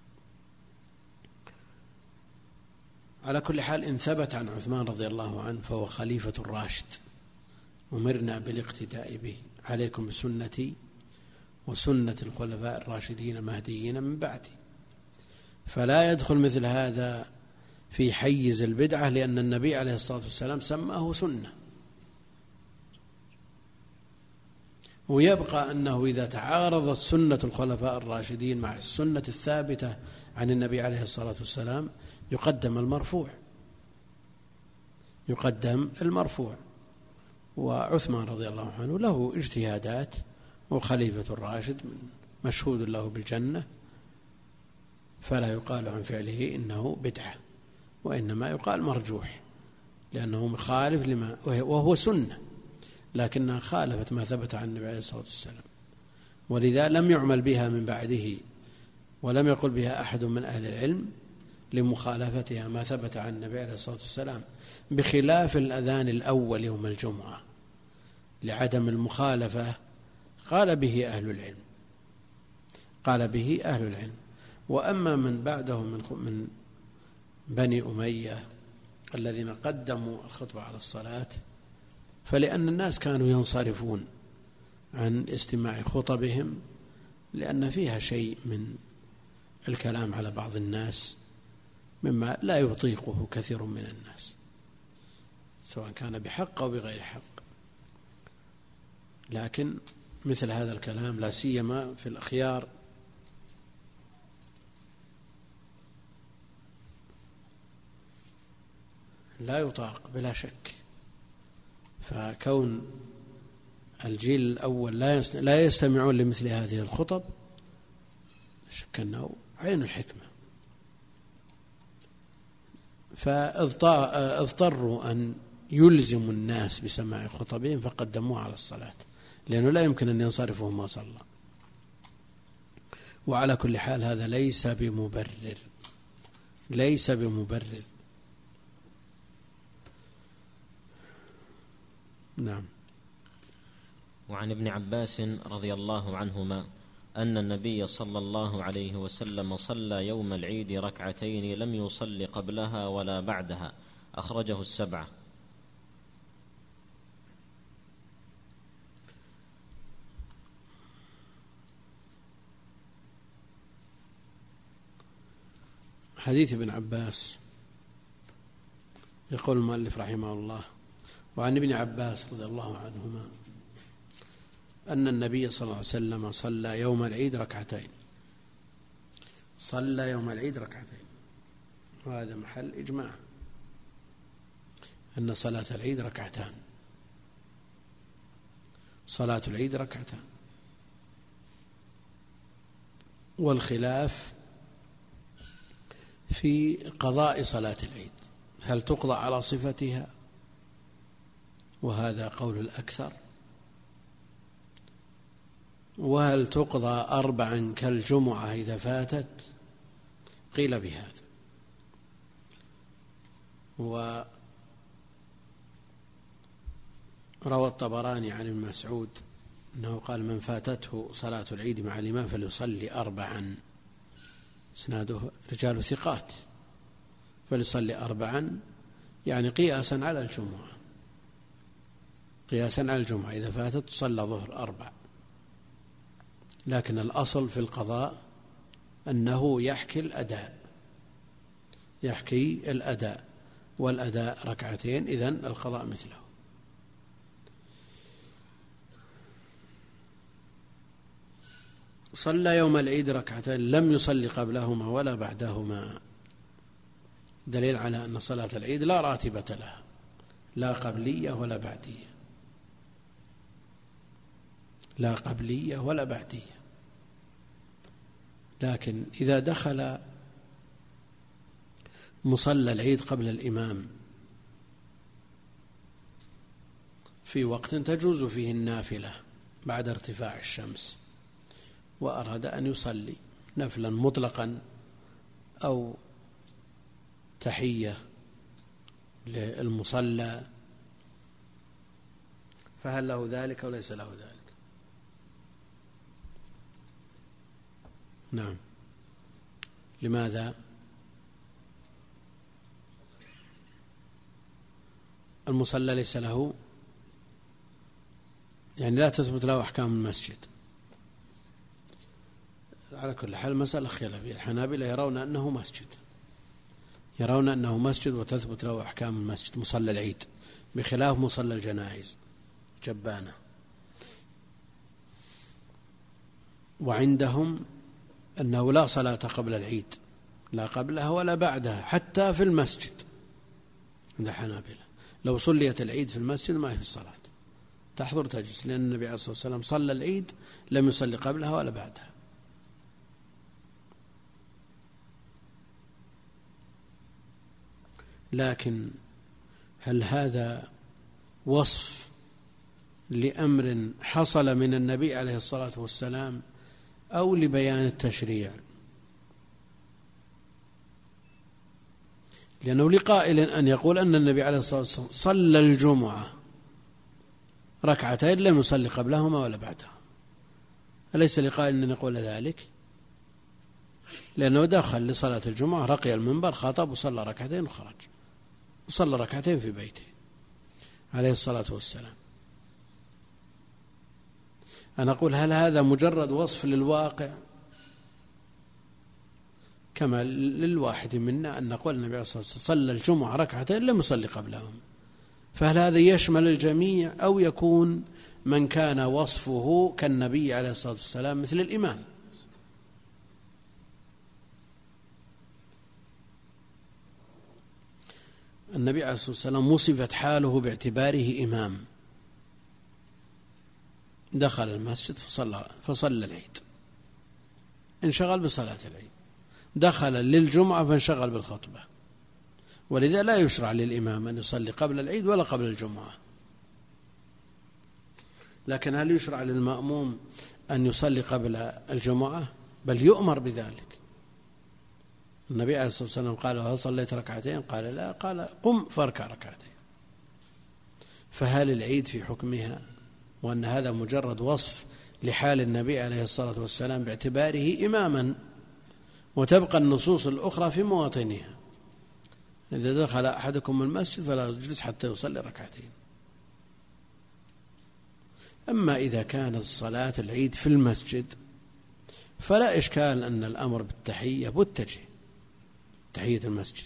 على كل حال، إن ثبت عن عثمان رضي الله عنه فهو خليفة الراشد، أمرنا بالاقتداء به، عليكم بسنتي وسنة الخلفاء الراشدين المهديين من بعدي. فلا يدخل مثل هذا في حيز البدعة، لأن النبي عليه الصلاة والسلام سماه سنة. ويبقى أنه إذا تعارضت سنة الخلفاء الراشدين مع السنة الثابتة عن النبي عليه الصلاة والسلام يقدم المرفوع. وعثمان رضي الله عنه له اجتهادات، وخليفة الراشد مشهود له بالجنة، فلا يقال عن فعله إنه بدعة، وإنما يقال مرجوح، لأنه مخالف لما وهو سنة، لكنها خالفت ما ثبت عن النبي عليه الصلاة والسلام، ولذا لم يعمل بها من بعده، ولم يقل بها أحد من أهل العلم لمخالفتها ما ثبت عن النبي عليه الصلاة والسلام، بخلاف الأذان الأول يوم الجمعة لعدم المخالفة قال به أهل العلم. وأما من بعده من بني أمية الذين قدموا الخطبة على الصلاة، فلأن الناس كانوا ينصرفون عن استماع خطبهم، لأن فيها شيء من الكلام على بعض الناس مما لا يطيقه كثير من الناس، سواء كان بحق أو بغير حق. لكن مثل هذا الكلام لا سيما في الأخيار لا يطاق بلا شك. فكون الجيل الأول لا يستمعون لمثل هذه الخطب، شك أنه عين الحكمة، فاضطروا أن يلزموا الناس بسماع خطبهم فقدموها على الصلاة، لأنه لا يمكن أن ينصرفوا ما صلى. وعلى كل حال هذا ليس بمبرر. نعم. وعن ابن عباس رضي الله عنهما أن النبي صلى الله عليه وسلم صلى يوم العيد ركعتين لم يصل قبلها ولا بعدها، أخرجه السبعة. حديث ابن عباس، يقول المؤلف رحمه الله: وعن ابن عباس رضي الله عنهما أن النبي صلى الله عليه وسلم صلى يوم العيد ركعتين، وهذا محل إجماع أن صلاة العيد ركعتان، صلاة العيد ركعتان. والخلاف في قضاء صلاة العيد، هل تقضى على صفتها، وهذا قول الأكثر، وهل تقضى 4 كالجمعة إذا فاتت، قيل بهذا. روى الطبراني عن ابن مسعود أنه قال: من فاتته صلاة العيد مع الإمام فليصلي 4. إسناده رجال ثقات. فليصلي 4 يعني قياسا على الجمعة، قياسا على الجمعة. إذا فاتت صلى ظهر 4. لكن الأصل في القضاء أنه يحكي الأداء، والأداء 2 إذن القضاء مثله. صلى يوم العيد 2 لم يصلي قبلهما ولا بعدهما، دليل على أن صلاة العيد لا راتبة لها، لا قبلية ولا بعدية، لا قبلية ولا بعدية. لكن إذا دخل مصلى العيد قبل الإمام في وقت تجوز فيه النافلة بعد ارتفاع الشمس، وأراد أن يصلي نفلا مطلقا أو تحية للمصلى، فهل له ذلك أو ليس له ذلك؟ نعم. لماذا؟ المصلى ليس له، يعني لا تثبت له أحكام المسجد. على كل حال مسألة خلافية. الحنابلة يرون أنه مسجد وتثبت له أحكام المسجد مصلى العيد، بخلاف مصلى الجنائز جبانة. وعندهم أنه لا صلاة قبل العيد، لا قبلها ولا بعدها، حتى في المسجد. عند الحنابلة لو صليت العيد في المسجد ما هي في الصلاة، تحضر تجلس، لأن النبي عليه الصلاة والسلام صلى العيد لم يصلي قبلها ولا بعدها. لكن هل هذا وصف لأمر حصل من النبي عليه الصلاة والسلام أو لبيان التشريع؟ لأنه لقائل أن يقول أن النبي عليه الصلاة والسلام صلى الجمعة 2 لم يصلي قبلهما ولا بعدها. أليس لقائل أن يقول ذلك؟ لأنه دخل لصلاة الجمعة، رقي المنبر، خطب وصلى 2 وخرج، وصلى 2 في بيته عليه الصلاة والسلام. أنا أقول هل هذا مجرد وصف للواقع كما للواحد منا أن نقول النبي صلى الله عليه وسلم صلى الجمعة 2 لم يصلي قبلهم؟ فهل هذا يشمل الجميع أو يكون من كان وصفه كالنبي عليه الصلاة والسلام مثل الإمام؟ النبي عليه الصلاة والسلام وصفت حاله باعتباره إمام، دخل المسجد فصلى العيد، انشغل بصلاة العيد، دخل للجمعة فانشغل بالخطبة. ولذا لا يشرع للإمام أن يصلي قبل العيد ولا قبل الجمعة. لكن هل يشرع للمأموم أن يصلي قبل الجمعة؟ بل يؤمر بذلك. النبي عليه الصلاة والسلام قال: هل صليت 2؟ قال: لا. قال: قم فاركع 2. فهل العيد في حكمها، وأن هذا مجرد وصف لحال النبي عليه الصلاة والسلام باعتباره إماما، وتبقى النصوص الأخرى في مواطنها. إذا دخل أحدكم المسجد فلا يجلس حتى يصلي 2. أما إذا كانت صلاة العيد في المسجد فلا إشكال أن الأمر بالتحية متجه، تحية المسجد،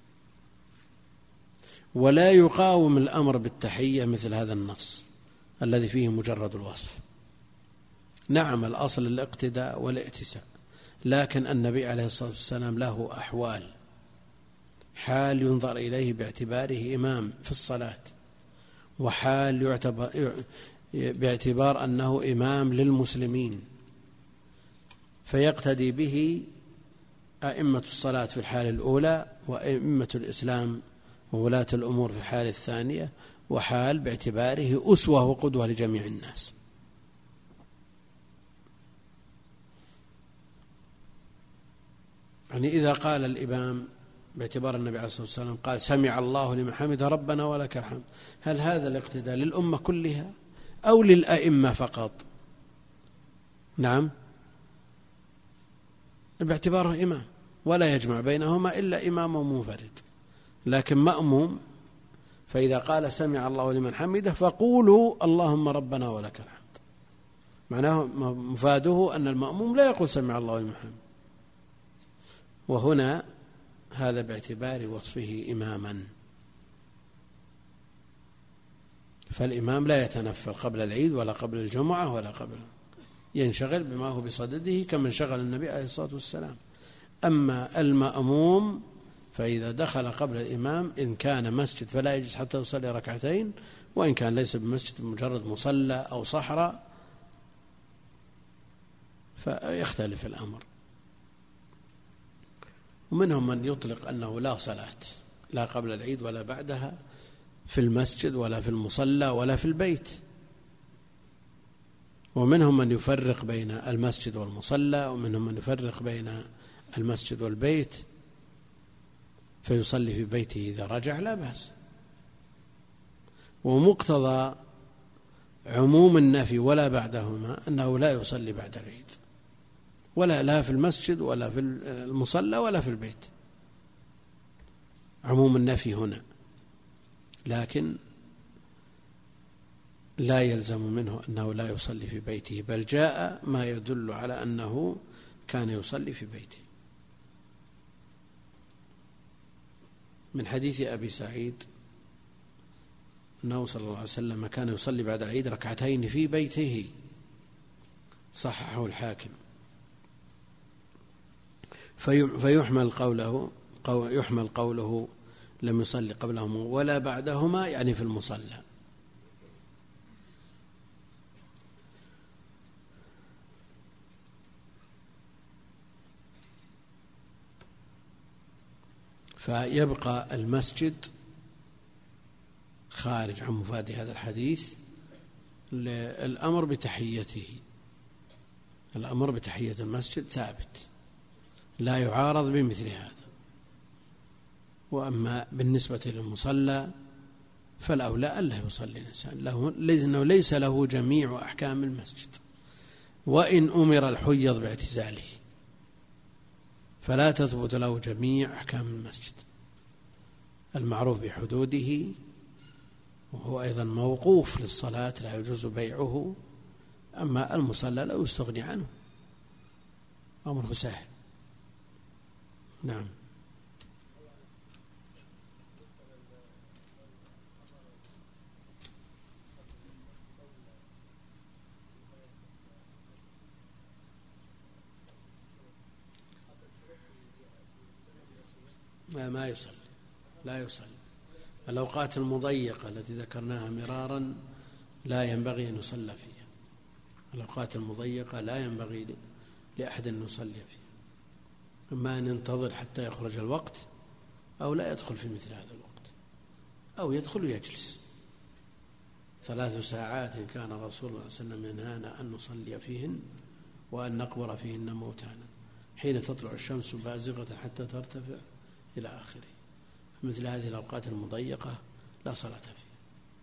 ولا يقاوم الأمر بالتحية مثل هذا النص الذي فيه مجرد الوصف. نعم الأصل الاقتداء والائتساء، لكن النبي عليه الصلاة والسلام له أحوال، حال ينظر إليه باعتباره إمام في الصلاة، وحال باعتبار أنه إمام للمسلمين، فيقتدي به أئمة الصلاة في الحالة الأولى، وأئمة الإسلام وولاة الأمور في الحالة الثانية، وحال باعتباره أسوة وقدوة لجميع الناس. يعني إذا قال الإمام باعتبار النبي عليه الصلاة والسلام قال سمع الله لمن حمده ربنا ولك الحمد، هل هذا الاقتداء للأمة كلها أو للأئمة فقط؟ نعم، باعتباره إمام ولا يجمع بينهما إلا إمام منفرد، لكن مأموم، فإذا قال سمع الله لمن حمده فقولوا اللهم ربنا ولك الحمد، معناه مفاده أن المأموم لا يقول سمع الله لمن حمده. وهنا هذا باعتبار وصفه إماما، فالإمام لا يتنفل قبل العيد ولا قبل الجمعة ولا قبل، ينشغل بما هو بصدده كما انشغل النبي عليه الصلاة والسلام. أما المأموم فإذا دخل قبل الإمام إن كان مسجد فلا يجلس حتى يصلي ركعتين، وإن كان ليس بمسجد مجرد مصلى أو صحراء فيختلف الأمر. ومنهم من يطلق أنه لا صلاة لا قبل العيد ولا بعدها في المسجد ولا في المصلى ولا في البيت، ومنهم من يفرق بين المسجد والمصلى، ومنهم من يفرق بين المسجد والبيت فيصلي في بيته إذا رجع لا بأس. ومقتضى عموم النفي ولا بعدهما أنه لا يصلي بعد العيد، ولا لا في المسجد ولا في المصلى ولا في البيت، عموم النفي هنا، لكن لا يلزم منه أنه لا يصلي في بيته، بل جاء ما يدل على أنه كان يصلي في بيته من حديث أبي سعيد أنه صلى الله عليه وسلم كان يصلي بعد العيد ركعتين في بيته، صححه الحاكم. يحمل قوله لم يصلي قبلهما ولا بعدهما يعني في المصلى. فيبقى المسجد خارج عن مفاد هذا الحديث، الأمر بتحيته، الأمر بتحية المسجد ثابت لا يعارض بمثل هذا. وأما بالنسبة للمصلى فالأولى ألا يصلي الإنسان لأنه ليس له جميع أحكام المسجد، وإن أمر الحيض باعتزاله فلا تثبت له جميع أحكام المسجد المعروف بحدوده، وهو أيضا موقوف للصلاة لا يجوز بيعه. أما المصلى لا يستغني عنه، أمره سهل. نعم. ما يصلي، لا يصلي. الأوقات المضيقة التي ذكرناها مرارا لا ينبغي أن يصلى فيها، الأوقات المضيقة لا ينبغي لأحد أن يصلي فيها، إما أن ينتظر حتى يخرج الوقت أو لا يدخل في مثل هذا الوقت، أو يدخل ويجلس. 3 ساعات كان رسول الله صلى الله عليه وسلم ينهانا أن نصلي فيهن وأن نقبر فيهن موتانا حين تطلع الشمس بازغة حتى ترتفع إلى آخره. مثل هذه الأوقات المضيقة لا صلاة فيها.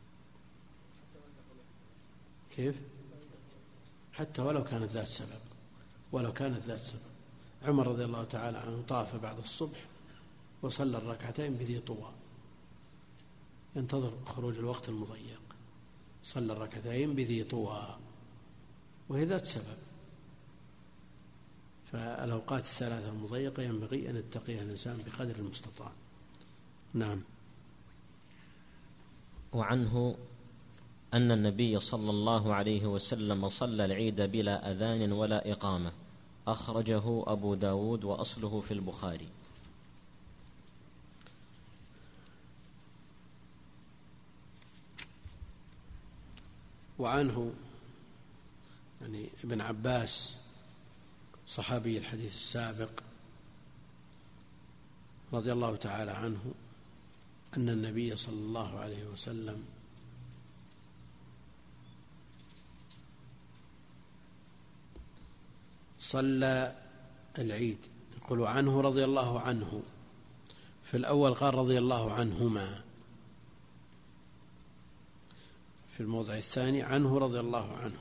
كيف؟ حتى ولو كانت ذات سبب، ولو كانت ذات سبب. عمر رضي الله تعالى عنه طاف بعد الصبح وصلى الركعتين بذي طوى، ينتظر خروج الوقت المضيق، صلى الركعتين بذي طوى وهي ذات سبب. فالأوقات الثلاثة المضيقة ينبغي أن يتقيها الإنسان بقدر المستطاع. نعم. وعنه أن النبي صلى الله عليه وسلم صلى العيد بلا أذان ولا إقامة، أخرجه أبو داود وأصله في البخاري. وعنه يعني ابن عباس صحابي الحديث السابق رضي الله تعالى عنه أن النبي صلى الله عليه وسلم صلى العيد، يقول عنه رضي الله عنه في الأول قال رضي الله عنهما، في الموضع الثاني عنه رضي الله عنه.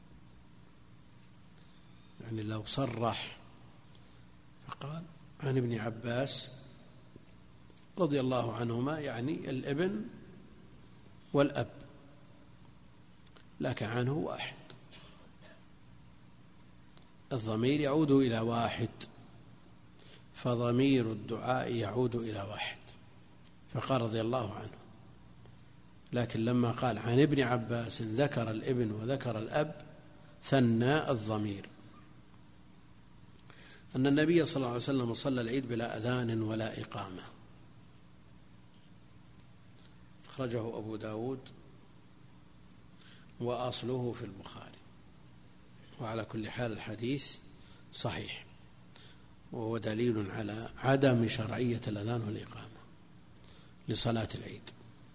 يعني لو صرح فقال عن ابن عباس رضي الله عنهما، يعني الابن والأب، لكن عنه واحد، الضمير يعود إلى واحد، فضمير الدعاء يعود إلى واحد، فقال رضي الله عنه. لكن لما قال عن ابن عباس ذكر الابن وذكر الأب ثنى الضمير. أن النبي صلى الله عليه وسلم صلى العيد بلا أذان ولا إقامة، أخرجه أبو داود وأصله في البخاري، وعلى كل حال الحديث صحيح، وهو دليل على عدم شرعية الأذان والإقامة لصلاة العيد.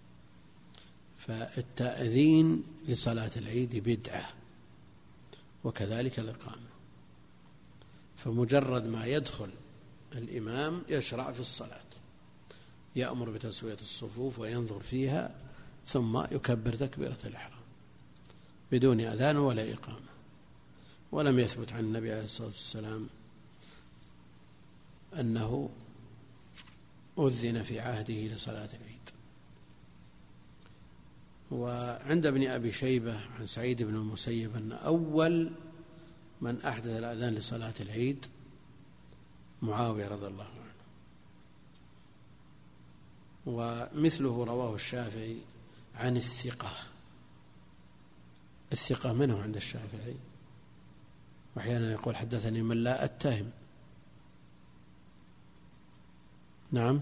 فالتأذين لصلاة العيد بدعة، وكذلك الإقامة، فمجرد ما يدخل الإمام يشرع في الصلاة، يأمر بتسوية الصفوف وينظر فيها، ثم يكبر تكبيرة الإحرام بدون أذان ولا إقامة. ولم يثبت عن النبي عليه الصلاة والسلام أنه أذن في عهده لصلاة العيد. وعند ابن أبي شيبة عن سعيد بن المسيب أن أول من أحدث الأذان لصلاة العيد معاوية رضي الله عنه. ومثله رواه الشافعي عن الثقة. الثقة منه عند الشافعي؟ وأحيانا يقول حدثني من لا أتهم. نعم.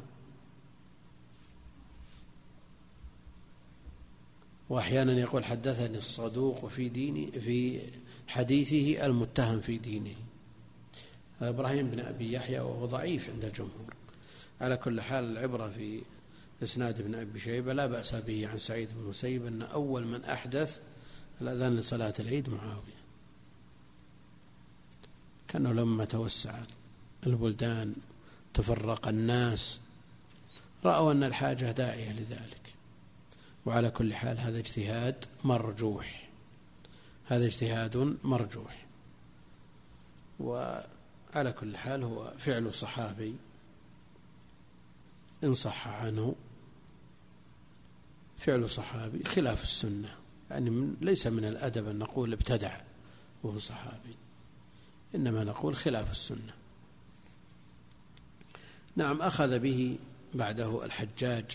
وأحيانا يقول حدثني الصدوق في حديثه المتهم في دينه. إبراهيم بن أبي يحيى وهو ضعيف عند الجمهور. على كل حال العبرة في إسناد ابن أبي شيبة لا بأس به عن سعيد بن المسيب أن أول من أحدث الأذان لصلاة العيد معاوية، كأنه لما توسعت البلدان تفرق الناس رأوا أن الحاجة داعية لذلك. وعلى كل حال هذا اجتهاد مرجوح، هذا اجتهاد مرجوح. وعلى كل حال هو فعل صحابي إن صح عنه، فعل صحابي خلاف السنة، يعني ليس من الأدب أن نقول ابتدع وهو صحابي، إنما نقول خلاف السنة. نعم، أخذ به بعده الحجاج.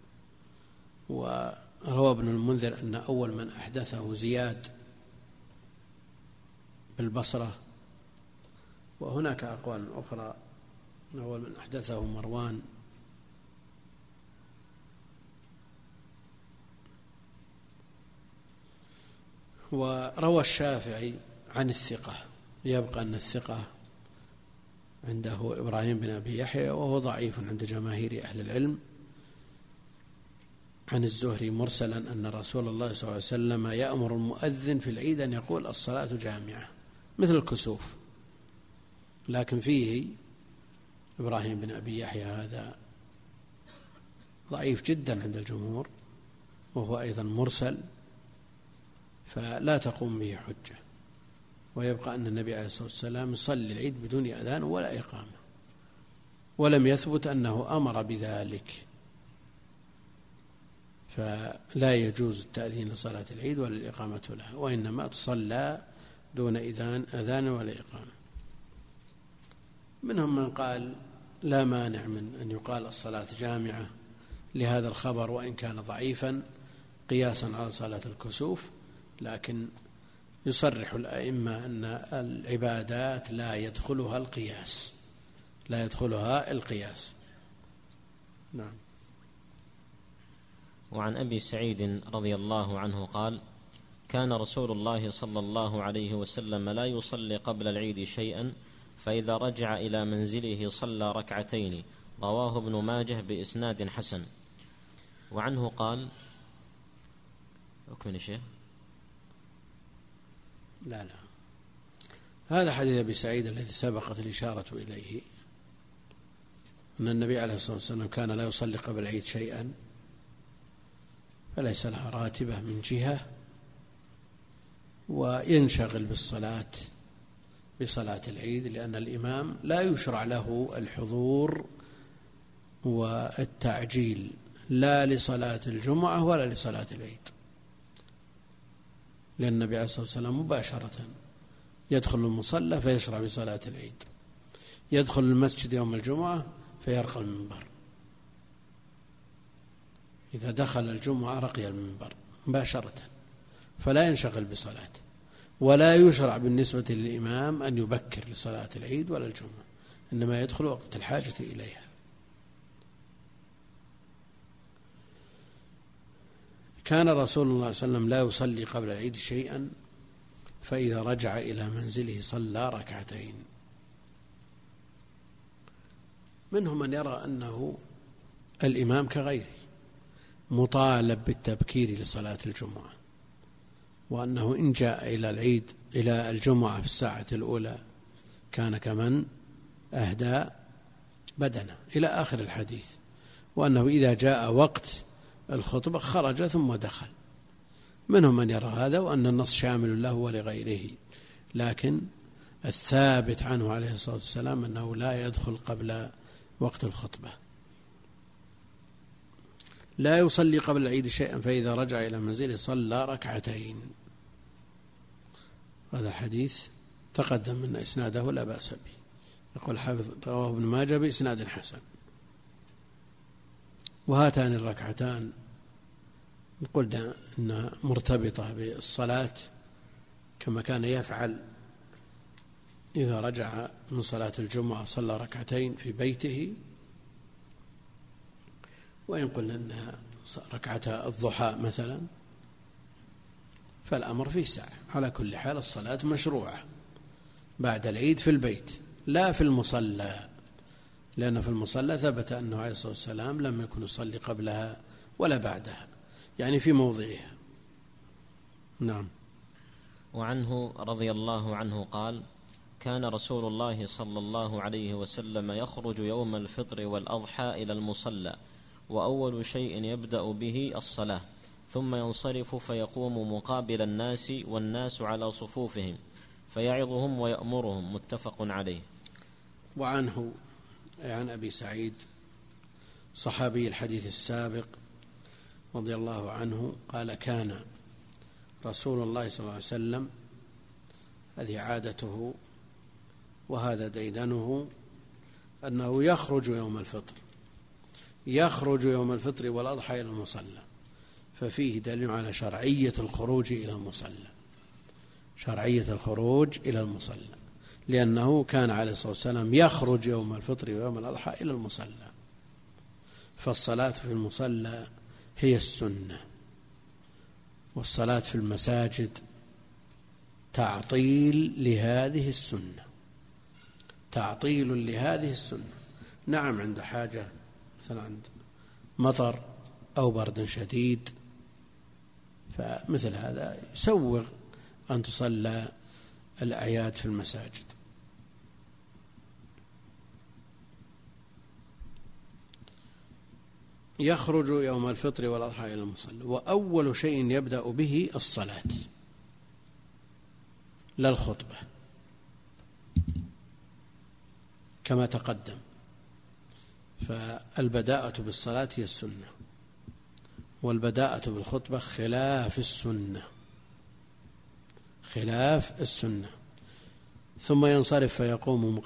وروى ابن المنذر أن أول من أحدثه زياد بالبصرة، وهناك أقوال أخرى أول من أحدثه مروان. وروى الشافعي عن الثقة، يبقى أن الثقة عنده إبراهيم بن أبي يحيى وهو ضعيف عند جماهير أهل العلم، عن الزهري مرسلا أن رسول الله صلى الله عليه وسلم يأمر المؤذن في العيد أن يقول الصلاة جامعة مثل الكسوف. لكن فيه إبراهيم بن أبي يحيى هذا ضعيف جدا عند الجمهور، وهو أيضا مرسل، فلا تقوم به حجة. ويبقى أن النبي عليه الصلاة والسلام يصلي العيد بدون أذان ولا إقامة، ولم يثبت أنه أمر بذلك، فلا يجوز التأذين لصلاة العيد ولا الإقامة لها، وإنما تصلى دون أذان ولا إقامة. منهم من قال لا مانع من أن يقال الصلاة جامعة لهذا الخبر وإن كان ضعيفا قياسا على صلاة الكسوف، لكن يصرح الأئمة أن العبادات لا يدخلها القياس، لا يدخلها القياس. نعم. وعن أبي سعيد رضي الله عنه قال: كان رسول الله صلى الله عليه وسلم لا يصلي قبل العيد شيئا، فإذا رجع إلى منزله صلى ركعتين. رواه ابن ماجه بإسناد حسن. وعنه قال: أكمل شيخ. لا هذا حديث أبي سعيد الذي سبقت الإشارة إليه أن النبي عليه الصلاة والسلام كان لا يصلي قبل العيد شيئا، فليس لها راتبة من جهة، وينشغل بصلاة العيد، لأن الإمام لا يشرع له الحضور والتعجيل لا لصلاة الجمعة ولا لصلاة العيد، لأن النبي عليه الصلاة والسلام مباشرة يدخل المصلى فيشرع بصلاة العيد، يدخل المسجد يوم الجمعة فيرقى المنبر، إذا دخل الجمعة رقي المنبر مباشرة، فلا ينشغل بصلاة، ولا يشرع بالنسبة للإمام أن يبكر لصلاة العيد ولا الجمعة، إنما يدخل وقت الحاجة إليها. كان رسول الله صلى الله عليه وسلم لا يصلي قبل العيد شيئا، فإذا رجع إلى منزله صلى ركعتين. منهم من يرى أنه الإمام كغيره مطالب بالتبكير لصلاة الجمعة، وأنه إن جاء إلى الجمعة في الساعة الأولى كان كمن أهدى بدنه إلى آخر الحديث، وأنه إذا جاء وقت الخطبة خرج ثم دخل. منهم من يرى هذا، وأن النص شامل له ولغيره، لكن الثابت عنه عليه الصلاة والسلام أنه لا يدخل قبل وقت الخطبة، لا يصلي قبل العيد شيئا، فإذا رجع إلى منزله صلى ركعتين. هذا الحديث تقدم من إسناده لا بأس به، يقول حافظ رواه ابن ماجه بإسناد حسن. وهاتان الركعتان قلنا أنها مرتبطة بالصلاة، كما كان يفعل إذا رجع من صلاة الجمعة صلى ركعتين في بيته. وإن قلنا أنها ركعتا الضحى مثلا فالأمر فيه سعة. على كل حال الصلاة مشروعة بعد العيد في البيت لا في المصلى، لأن في المصلى ثبت أنه عليه الصلاة والسلام لم يكن يصلي قبلها ولا بعدها، يعني في موضعها. نعم. وعنه رضي الله عنه قال: كان رسول الله صلى الله عليه وسلم يخرج يوم الفطر والأضحى إلى المصلى، وأول شيء يبدأ به الصلاة، ثم ينصرف فيقوم مقابل الناس والناس على صفوفهم فيعظهم ويأمرهم. متفق عليه. وعنه عن أبي سعيد صحابي الحديث السابق رضي الله عنه قال: كان رسول الله صلى الله عليه وسلم، هذه عادته وهذا ديدنه، أنه يخرج يوم الفطر والأضحى إلى المصلى، ففيه دليل على شرعية الخروج إلى المصلى، لأنه كان عليه الصلاة والسلام يخرج يوم الفطر ويوم الأضحى إلى المصلى. فالصلاة في المصلى هي السنة، والصلاة في المساجد تعطيل لهذه السنة. نعم، عند حاجة مثلا عند مطر أو برد شديد، فمثل هذا يسوغ أن تصلى الأعياد في المساجد. يخرج يوم الفطر والأضحى إلى المصلى، وأول شيء يبدأ به الصلاة لا الخطبة كما تقدم. فالبداءة بالصلاة هي السنة، والبداءة بالخطبة خلاف السنة. ثم ينصرف فيقوم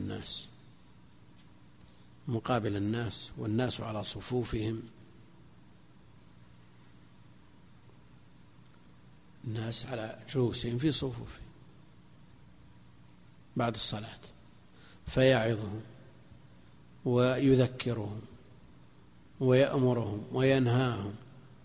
مقابل الناس والناس على صفوفهم، الناس على جلوسهم في صفوفهم بعد الصلاة، فيعظهم ويذكرهم ويأمرهم وينهاهم.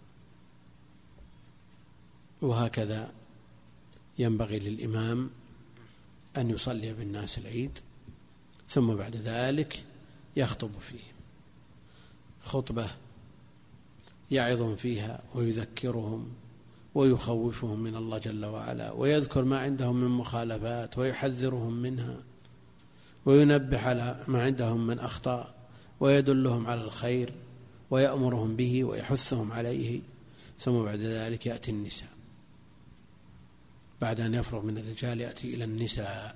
وهكذا ينبغي للإمام أن يصلي بالناس العيد، ثم بعد ذلك يخطب فيه خطبة يعظهم فيها ويذكرهم ويخوفهم من الله جل وعلا، ويذكر ما عندهم من مخالفات ويحذرهم منها، وينبه على ما عندهم من أخطاء ويدلهم على الخير ويأمرهم به ويحثهم عليه، ثم بعد ذلك يأتي النساء. بعد أن يفرغ من الرجال يأتي إلى النساء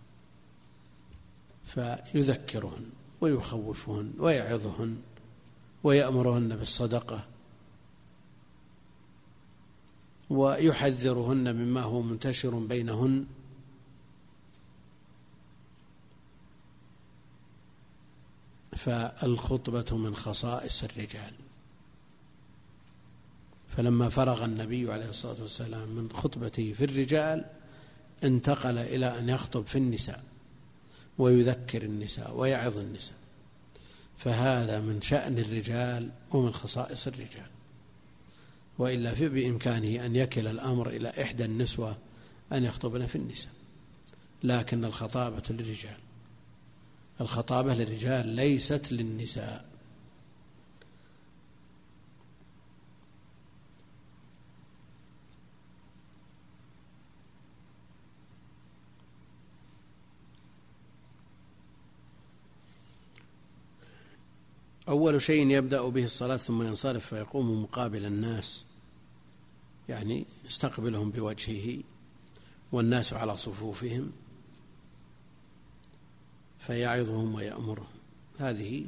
فيذكرهن ويخوفهن ويعظهن ويأمرهن بالصدقة ويحذرهن مما هو منتشر بينهن. فالخطبة من خصائص الرجال. فلما فرغ النبي عليه الصلاة والسلام من خطبته في الرجال انتقل إلى أن يخطب في النساء ويذكر النساء ويعظ النساء، فهذا من شأن الرجال ومن خصائص الرجال. وإلا بإمكانه أن يكل الأمر إلى إحدى النسوة أن يخطبن في النساء، لكن الخطابة للرجال، الخطابة للرجال ليست للنساء. أول شيء يبدأ به الصلاة ثم ينصرف فيقوم مقابل الناس، يعني يستقبلهم بوجهه والناس على صفوفهم فيعظهم ويأمرهم. هذه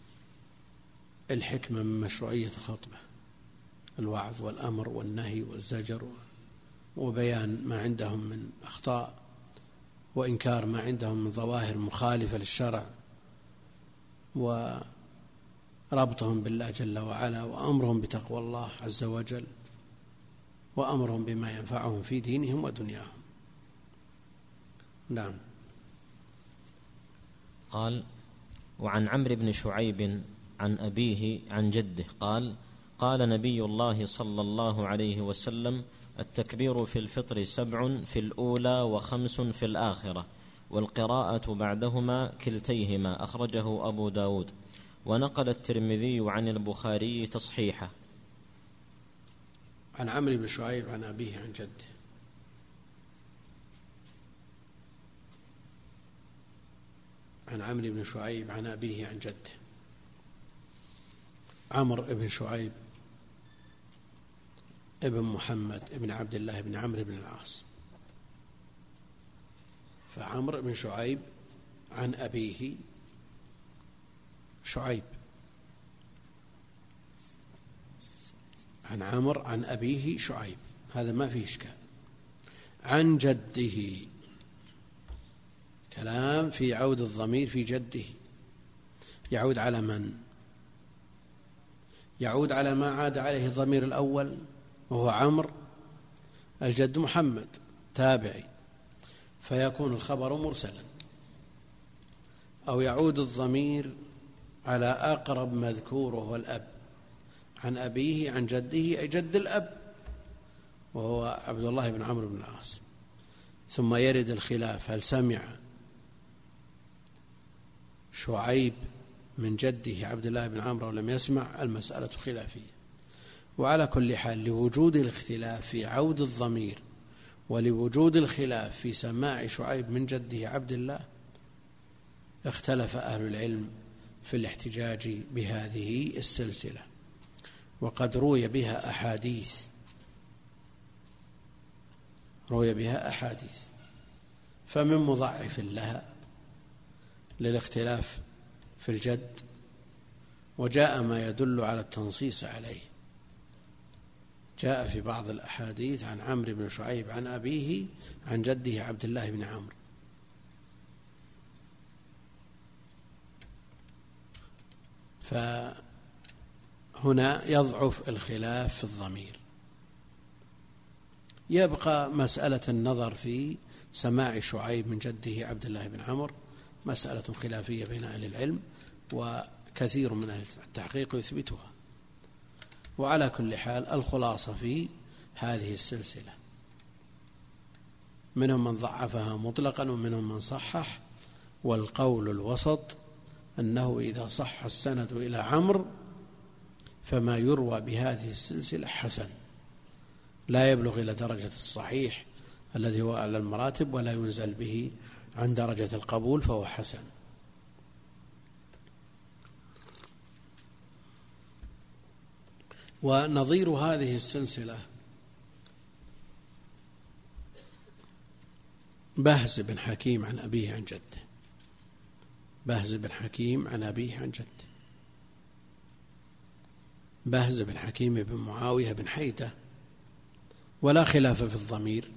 الحكمة من مشروعية الخطبة، الوعظ والأمر والنهي والزجر وبيان ما عندهم من أخطاء وإنكار ما عندهم من ظواهر مخالفة للشرع وربطهم بالله جل وعلا وأمرهم بتقوى الله عز وجل وأمرهم بما ينفعهم في دينهم ودنياهم. نعم. قال: وعن عمرو بن شعيب عن أبيه عن جده قال: قال نبي الله صلى الله عليه وسلم: التكبير في الفطر 7 في الأولى و5 في الآخرة، والقراءة بعدهما كلتيهما. أخرجه أبو داود. ونقل الترمذي عن البخاري تصحيحه. عن عمرو بن شعيب عن أبيه عن جده. عن عمرو بن شعيب عن أبيه عن جده. عمرو بن شعيب ابن محمد ابن عبد الله بن عمرو بن العاص. فعمرو بن شعيب عن أبيه شعيب، عن عمرو عن أبيه شعيب، هذا ما فيه إشكال. عن جده، كلام في عود الضمير في جده، يعود على من؟ يعود على ما عاد عليه الضمير الأول وهو عمرو، الجد محمد تابعي، فيكون الخبر مرسلا. أو يعود الضمير على أقرب مذكور وهو الأب، عن أبيه عن جده أي جد الأب وهو عبد الله بن عمرو بن العاص. ثم يرد الخلاف: هل سمع شعيب من جده عبد الله بن عمرو أو لم يسمع؟ المسألة خلافية. وعلى كل حال لوجود الاختلاف في عود الضمير ولوجود الخلاف في سماع شعيب من جده عبد الله، اختلف أهل العلم في الاحتجاج بهذه السلسلة، وقد روي بها أحاديث فمن مضعف لها للاختلاف في الجد، وجاء ما يدل على التنصيص عليه. جاء في بعض الأحاديث عن عمرو بن شعيب عن أبيه عن جده عبد الله بن عمرو. فهنا يضعف الخلاف في الضمير. يبقى مسألة النظر في سماع شعيب من جده عبد الله بن عمرو، مسألة خلافية بين أهل العلم، وكثير من أهل التحقيق يثبتها. وعلى كل حال الخلاصة في هذه السلسلة، منهم من ضعفها مطلقا ومنهم من صحح، والقول الوسط أنه إذا صح السند إلى عمرو فما يروى بهذه السلسلة حسن، لا يبلغ إلى درجة الصحيح الذي هو أعلى المراتب، ولا ينزل به عن درجة القبول، فهو حسن. ونظير هذه السلسلة بهز بن حكيم عن أبيه عن جده، بهز بن حكيم عن أبيه عن جده، بهز بن حكيم بن معاوية بن حيدة، ولا خلاف في الضمير،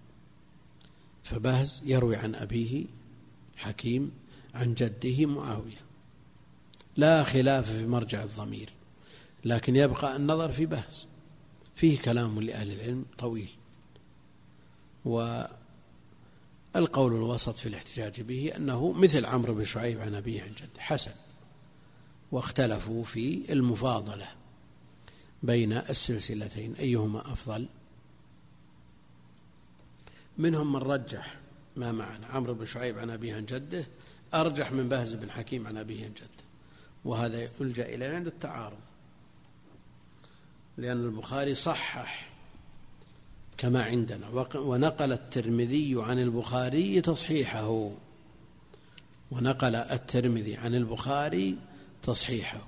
فبهز يروي عن أبيه حكيم عن جده معاوية، لا خلاف في مرجع الضمير، لكن يبقى النظر في بهز، فيه كلام لأهل العلم طويل، والقول الوسط في الاحتجاج به أنه مثل عمرو بن شعيب عن أبيه عن جده حسن، واختلفوا في المفاضلة بين السلسلتين أيهما أفضل، منهم من رجح ما معنا عمرو بن شعيب عن أبيه عن جده أرجح من بهز بن حكيم عن أبيه عن جده، وهذا يلجأ إليه عند التعارض، لأن البخاري صحح كما عندنا، ونقل الترمذي عن البخاري تصحيحه، ونقل الترمذي عن البخاري تصحيحه،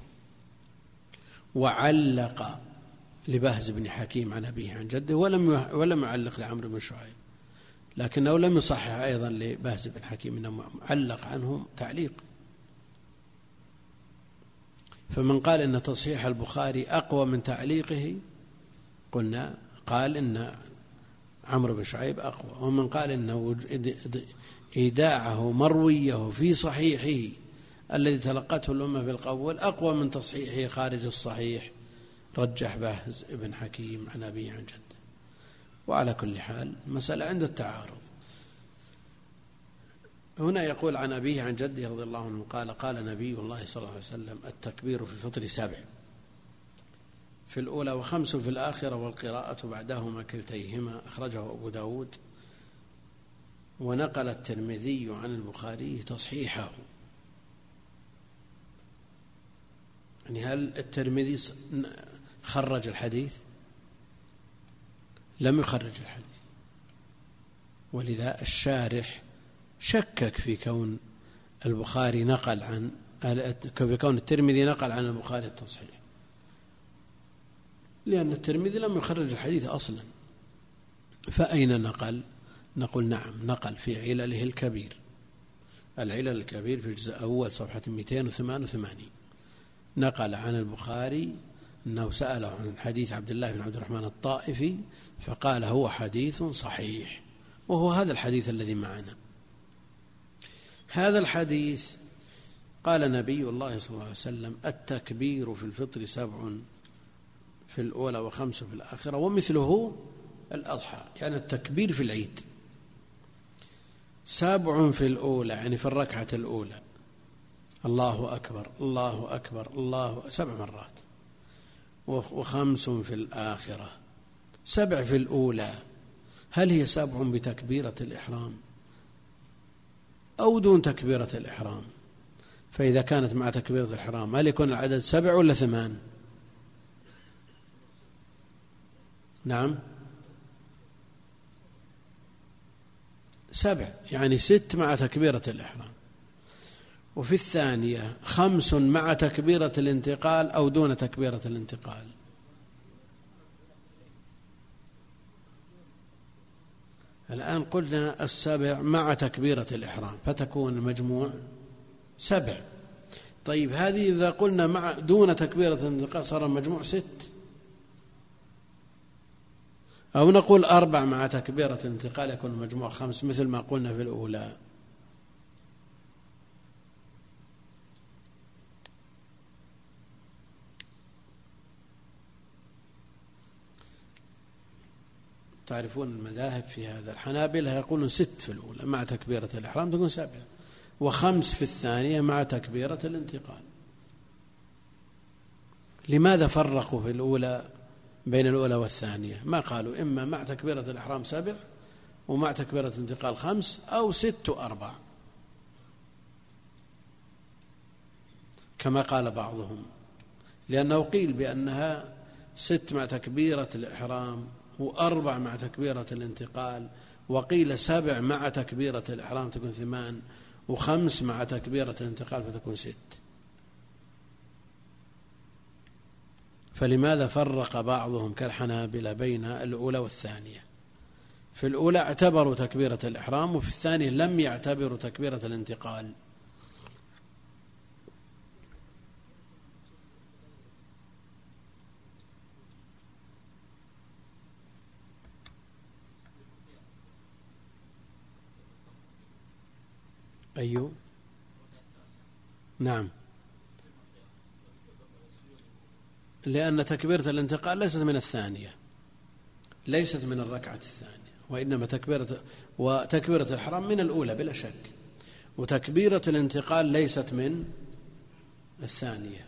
وعلق لبهز بن حكيم عن أبيه عن جده ولم يعلق لعمرو بن شعيب، لكنه لم يصحح أيضا لبهز بن حكيم، إنه علق عنهم تعليق. فمن قال إن تصحيح البخاري أقوى من تعليقه قال إن عمرو بن شعيب أقوى، ومن قال إنه إيداعه مرويه في صحيحه الذي تلقته الأمة بالقول أقوى من تصحيحه خارج الصحيح، رجح بهز بن حكيم عن أبيه عن جده. وعلى كل حال مسألة عند التعارض. هنا يقول عن أبيه عن جده رضي الله عنه قال قال نبي الله صلى الله عليه وسلم التكبير في الفطر 7 في الأولى و5 في الآخرة، والقراءة بعدهما كلتيهما، أخرجه أبو داود. ونقل الترمذي عن البخاري تصحيحه. يعني هل الترمذي خرج الحديث؟ لم يخرج الحديث، ولذا الشارح شكك في كون البخاري نقل عن في كون الترمذي نقل عن البخاري التصحيح، لأن الترمذي لم يخرج الحديث أصلا. فأين نقل؟ نقول نعم، نقل في علله الكبير، العلل الكبير في الجزء الأول صفحة 288، نقل عن البخاري أنه سأله عن حديث عبد الله بن عبد الرحمن الطائفي فقال هو حديث صحيح، وهو هذا الحديث الذي معنا. هذا الحديث قال نبي الله صلى الله عليه وسلم التكبير في الفطر 7 في الأولى و5 في الآخرة، ومثله الأضحى، يعني التكبير في العيد 7 في الأولى يعني في الركعة الأولى الله أكبر الله أكبر الله 7 مرات، و5 في الآخرة 7 في الأولى. هل هي 7 بتكبيرة الإحرام أو دون تكبيرة الإحرام؟ فإذا كانت مع تكبيرة الإحرام هل يكون العدد 7 ولا 8؟ نعم 7، يعني 6 مع تكبيرة الإحرام. وفي الثانية 5 مع تكبيرة الانتقال أو دون تكبيرة الانتقال. الآن قلنا 7 مع تكبيرة الإحرام فتكون المجموع 7. طيب هذه إذا قلنا مع دون تكبيرة الانتقال صار المجموع 6، أو نقول 4 مع تكبيرة الانتقال يكون المجموع 5 مثل ما قلنا في الأولى. تعرفون المذاهب في هذا، الحنابلة يقولون 6 في الأولى مع تكبيرة الإحرام تكون 7، و5 في الثانية مع تكبيرة الانتقال. لماذا فرقوا في الأولى بين الأولى والثانية؟ ما قالوا إما مع تكبيرة الإحرام 7 ومع تكبيرة الانتقال 5، أو 6 و4 كما قال بعضهم، لأنه قيل بأنها 6 مع تكبيرة الإحرام و4 مع تكبيرة الانتقال، وقيل 7 مع تكبيرة الإحرام تكون 8، و5 مع تكبيرة الانتقال فتكون 6. فلماذا فرق بعضهم كالحنابلة بين الأولى والثانية؟ في الأولى اعتبروا تكبيرة الإحرام، وفي الثانية لم يعتبروا تكبيرة الانتقال. أيوه نعم، لأن تكبيرة الانتقال ليست من الثانية، ليست من الركعة الثانية، وإنما وتكبيرة الإحرام من الأولى بلا شك، وتكبيرة الانتقال ليست من الثانية،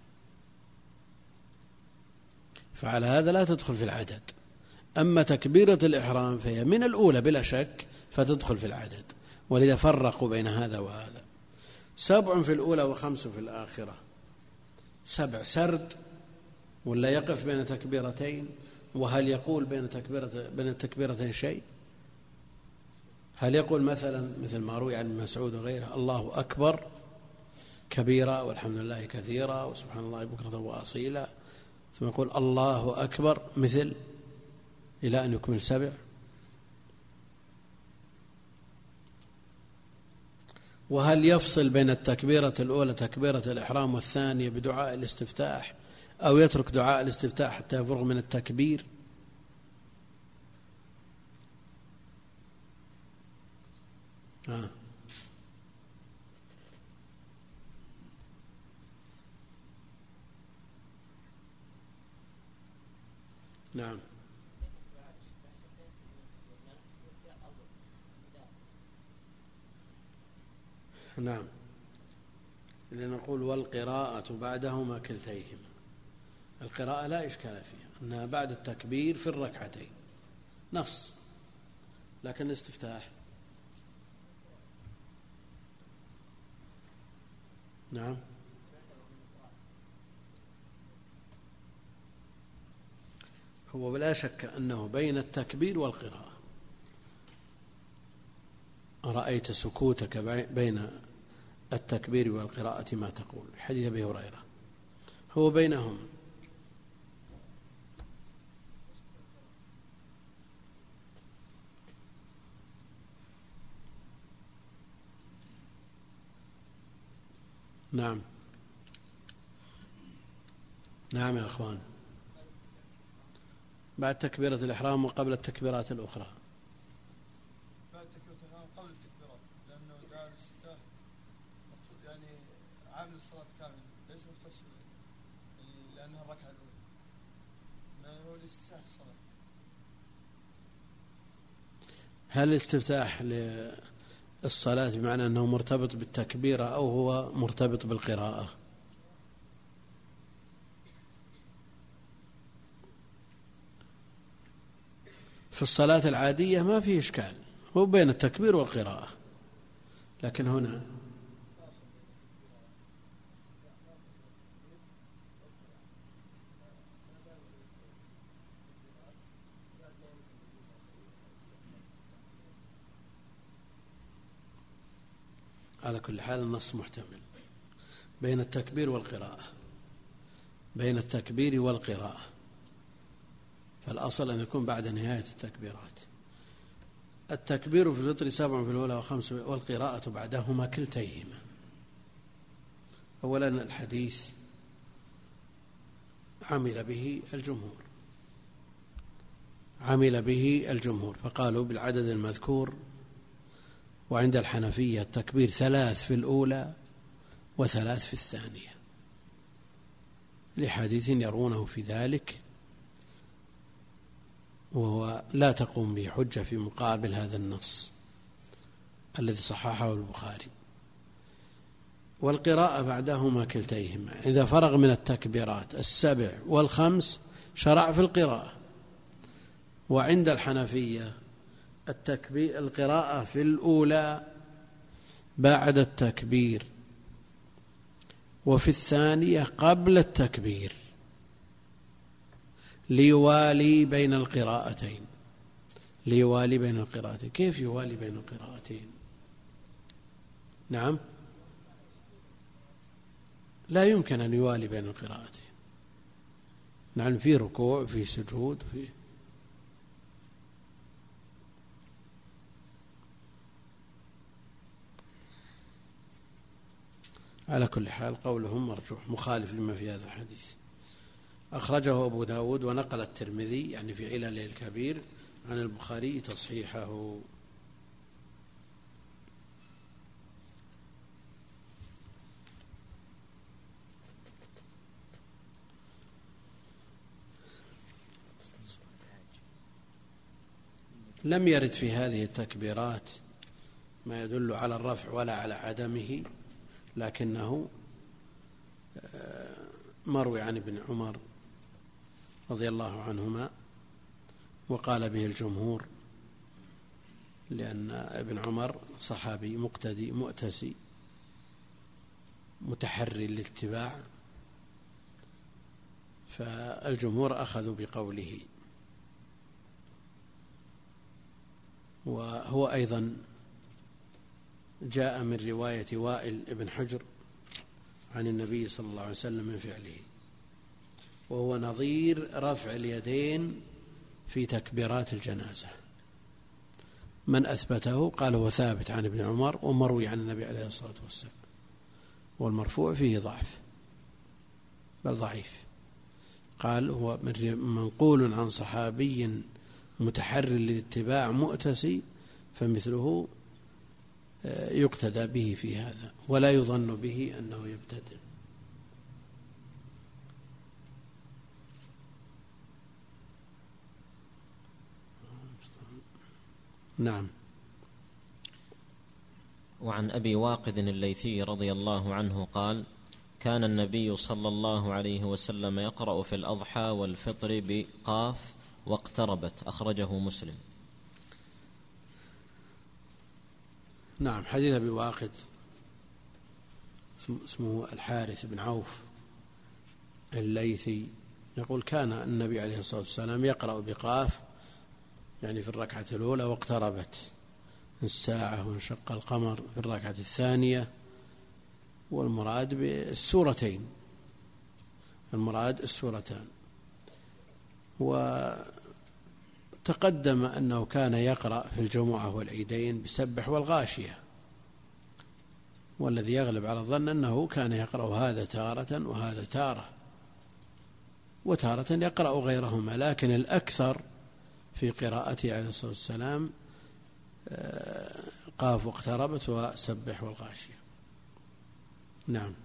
فعلى هذا لا تدخل في العدد. أما تكبيرة الإحرام فهي من الأولى بلا شك فتدخل في العدد، ولذا فرقوا بين هذا وهذا. 7 في الأولى و5 في الآخرة، 7 سرد ولا يقف بين تكبيرتين؟ وهل يقول بين التكبيرتين شيء؟ هل يقول مثل ما روي عن مسعود وغيره الله أكبر كبيرة والحمد لله كثيرة وسبحان الله بكرة وأصيلا، ثم يقول الله أكبر مثل إلى أن يكمل 7؟ وهل يفصل بين التكبيرة الأولى تكبيرة الإحرام والثانية بدعاء الاستفتاح، أو يترك دعاء الاستفتاح حتى يفرغ من التكبير؟ نعم نعم، لنقول والقراءة بعدهما كلتيهما. القراءة لا إشكال فيها أنها بعد التكبير في الركعتين نص، لكن الاستفتاح نعم هو بلا شك أنه بين التكبير والقراءة. رأيت سكوتك بين التكبير والقراءة ما تقول، حديث أبي هريرة هو بينهم. نعم نعم يا أخوان، بعد تكبيرة الإحرام وقبل التكبيرات الأخرى. بعد تكبيرة الإحرام قبل التكبيرات، لأنه دعاء الاستفتاح مقصود يعني عامل الصلاة كامل، ليس مختص لأنها الركعة الأولى، ما هو الاستفتاح الصلاة. هل الاستفتاح للصلاة بمعنى أنه مرتبط بالتكبيرة أو هو مرتبط بالقراءة؟ في الصلاة العادية ما فيه إشكال، هو بين التكبير والقراءة، لكن هنا على كل حال النص محتمل بين التكبير والقراءة، بين التكبير والقراءة، فالأصل أن يكون بعد نهاية التكبيرات. التكبير في الفطر 7 في الأولى و5 والقراءة بعدهما كلتيهما. أولا الحديث عمل به الجمهور فقالوا بالعدد المذكور. وعند الحنفية التكبير 3 في الأولى و3 في الثانية، لحديث يرونه في ذلك، وهو لا تقوم به حجة في مقابل هذا النص الذي صححه البخاري. والقراءة بعدهما كلتيهما، إذا فرغ من التكبيرات 7 و5 شرع في القراءة. وعند الحنفية القراءة في الأولى بعد التكبير، وفي الثانية قبل التكبير، ليوالي بين القراءتين. كيف يوالي بين القراءتين؟ نعم، لا يمكن أن يوالي بين القراءتين، نعم، في ركوع، في سجود، في على كل حال قولهم مرجوح مخالف لما في هذا الحديث. أخرجه أبو داود ونقل الترمذي يعني في علله الكبير عن البخاري تصحيحه. لم يرد في هذه التكبيرات ما يدل على الرفع ولا على عدمه، لكنه مروي عن ابن عمر رضي الله عنهما، وقال به الجمهور، لأن ابن عمر صحابي مقتدي مؤتسي متحري الاتباع، فالجمهور أخذوا بقوله. وهو أيضا جاء من رواية وائل ابن حجر عن النبي صلى الله عليه وسلم من فعله، وهو نظير رفع اليدين في تكبيرات الجنازة. من أثبته قال هو ثابت عن ابن عمر ومروي عن النبي عليه الصلاة والسلام، والمرفوع فيه ضعف بل ضعيف. قال هو منقول عن صحابي متحرر للاتباع مؤتسي، فمثله يقتدى به في هذا ولا يظن به أنه يبتدع. نعم. وعن أبي واقد الليثي رضي الله عنه قال: كان النبي صلى الله عليه وسلم يقرأ في الأضحى والفطر بقاف واقتربت، أخرجه مسلم. نعم. حديث أبي واقد اسمه الحارث بن عوف الليثي يقول: كان النبي عليه الصلاة والسلام يقرأ بقاف يعني في الركعة الأولى واقتربت الساعة وانشق القمر في الركعة الثانية، والمراد بالسورتين، المراد السورتان. وتقدم أنه كان يقرأ في الجمعة والعيدين بسبح والغاشية، والذي يغلب على الظن أنه كان يقرأ هذا تارة وهذا تارة، وتارة يقرأ غيرهما، لكن الأكثر في قراءته عليه الصلاة والسلام قاف واقتربت وسبح والغاشية. نعم.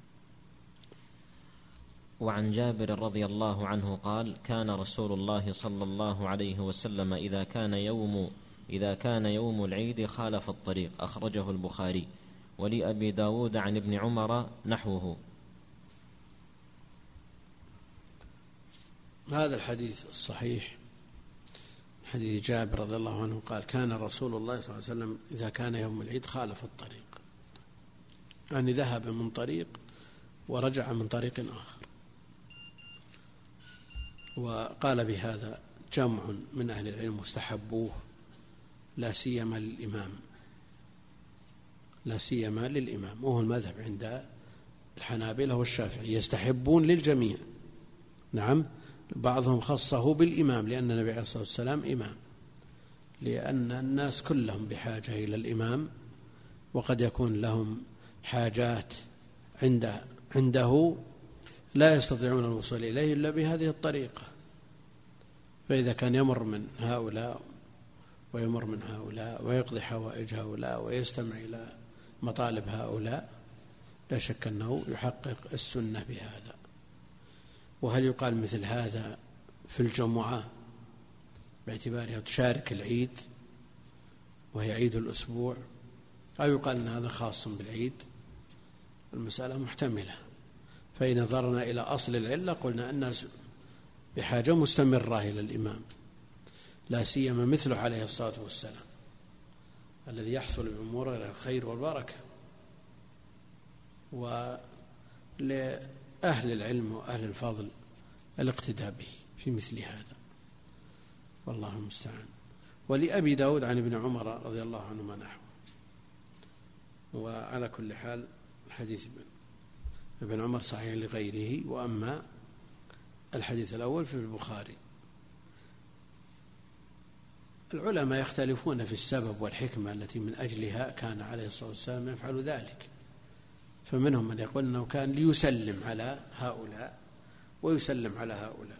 وعن جابر رضي الله عنه قال: كان رسول الله صلى الله عليه وسلم إذا كان يوم العيد خالف الطريق، أخرجه البخاري. ولأبي داود عن ابن عمر نحوه. هذا الحديث الصحيح حديث جابر رضي الله عنه قال: كان رسول الله صلى الله عليه وسلم إذا كان يوم العيد خالف الطريق، يعني ذهب من طريق ورجع من طريق آخر. وقال بهذا جمع من أهل العلم واستحبوه، لا سيما للإمام، وهو المذهب عند الحنابلة والشافعي، يستحبون للجميع. نعم. بعضهم خصه بالإمام لأن النبي عليه الصلاة والسلام إمام، لأن الناس كلهم بحاجة إلى الإمام، وقد يكون لهم حاجات عنده لا يستطيعون الوصول إليه إلا بهذه الطريقة، فإذا كان يمر من هؤلاء ويمر من هؤلاء ويقضي حوائج هؤلاء ويستمع إلى مطالب هؤلاء، لا شك أنه يحقق السنة بهذا. وهل يقال مثل هذا في الجمعة باعتبارها تشارك العيد وهي عيد الأسبوع، أو يقال أن هذا خاص بالعيد؟ المسألة محتملة. فإن نظرنا إلى أصل العلة قلنا الناس بحاجة مستمرة إلى الإمام، لا سيما مثله عليه الصلاة والسلام الذي يحصل بأموره إلى الخير والبركة. ولأهل العلم وأهل الفضل الاقتداء به في مثل هذا، والله المستعان. ولأبي داود عن ابن عمر رضي الله عنهما نحوه. وعلى كل حال حديث ابن عمر صحيح لغيره. وأما الحديث الأول في البخاري. العلماء يختلفون في السبب والحكمة التي من أجلها كان عليه الصلاة والسلام يفعل ذلك، فمنهم من يقول أنه كان ليسلم على هؤلاء ويسلم على هؤلاء،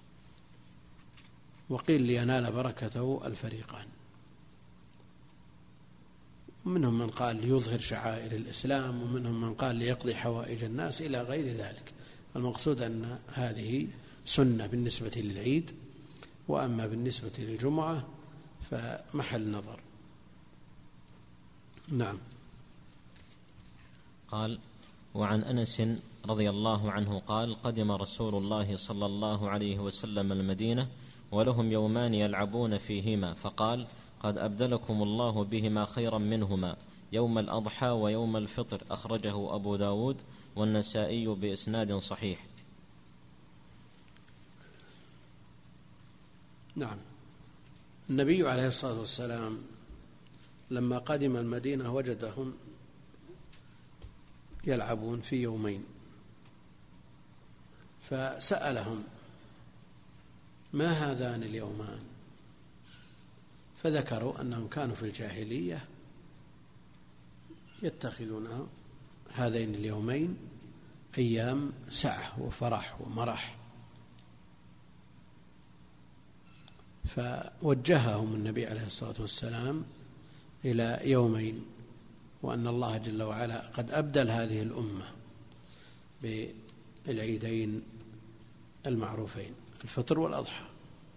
وقيل لينال بركته الفريقان، ومنهم من قال ليظهر شعائر الإسلام، ومنهم من قال ليقضي حوائج الناس إلى غير ذلك. المقصود أن هذه سنة بالنسبة للعيد، وأما بالنسبة للجمعة فمحل نظر. نعم. قال: وعن أنس رضي الله عنه قال: قدم رسول الله صلى الله عليه وسلم المدينة ولهم يومان يلعبون فيهما، فقال: قد أبدلكم الله بهما خيرا منهما، يوم الأضحى ويوم الفطر. أخرجه أبو داود والنسائي بإسناد صحيح. نعم. النبي عليه الصلاة والسلام لما قدم المدينة وجدهم يلعبون في يومين، فسألهم: ما هذان اليومان؟ فذكروا أنهم كانوا في الجاهلية يتخذون هذين اليومين أيام سعة وفرح ومرح، فوجههم النبي عليه الصلاة والسلام إلى يومين، وأن الله جل وعلا قد أبدل هذه الأمة بالعيدين المعروفين، الفطر والأضحى،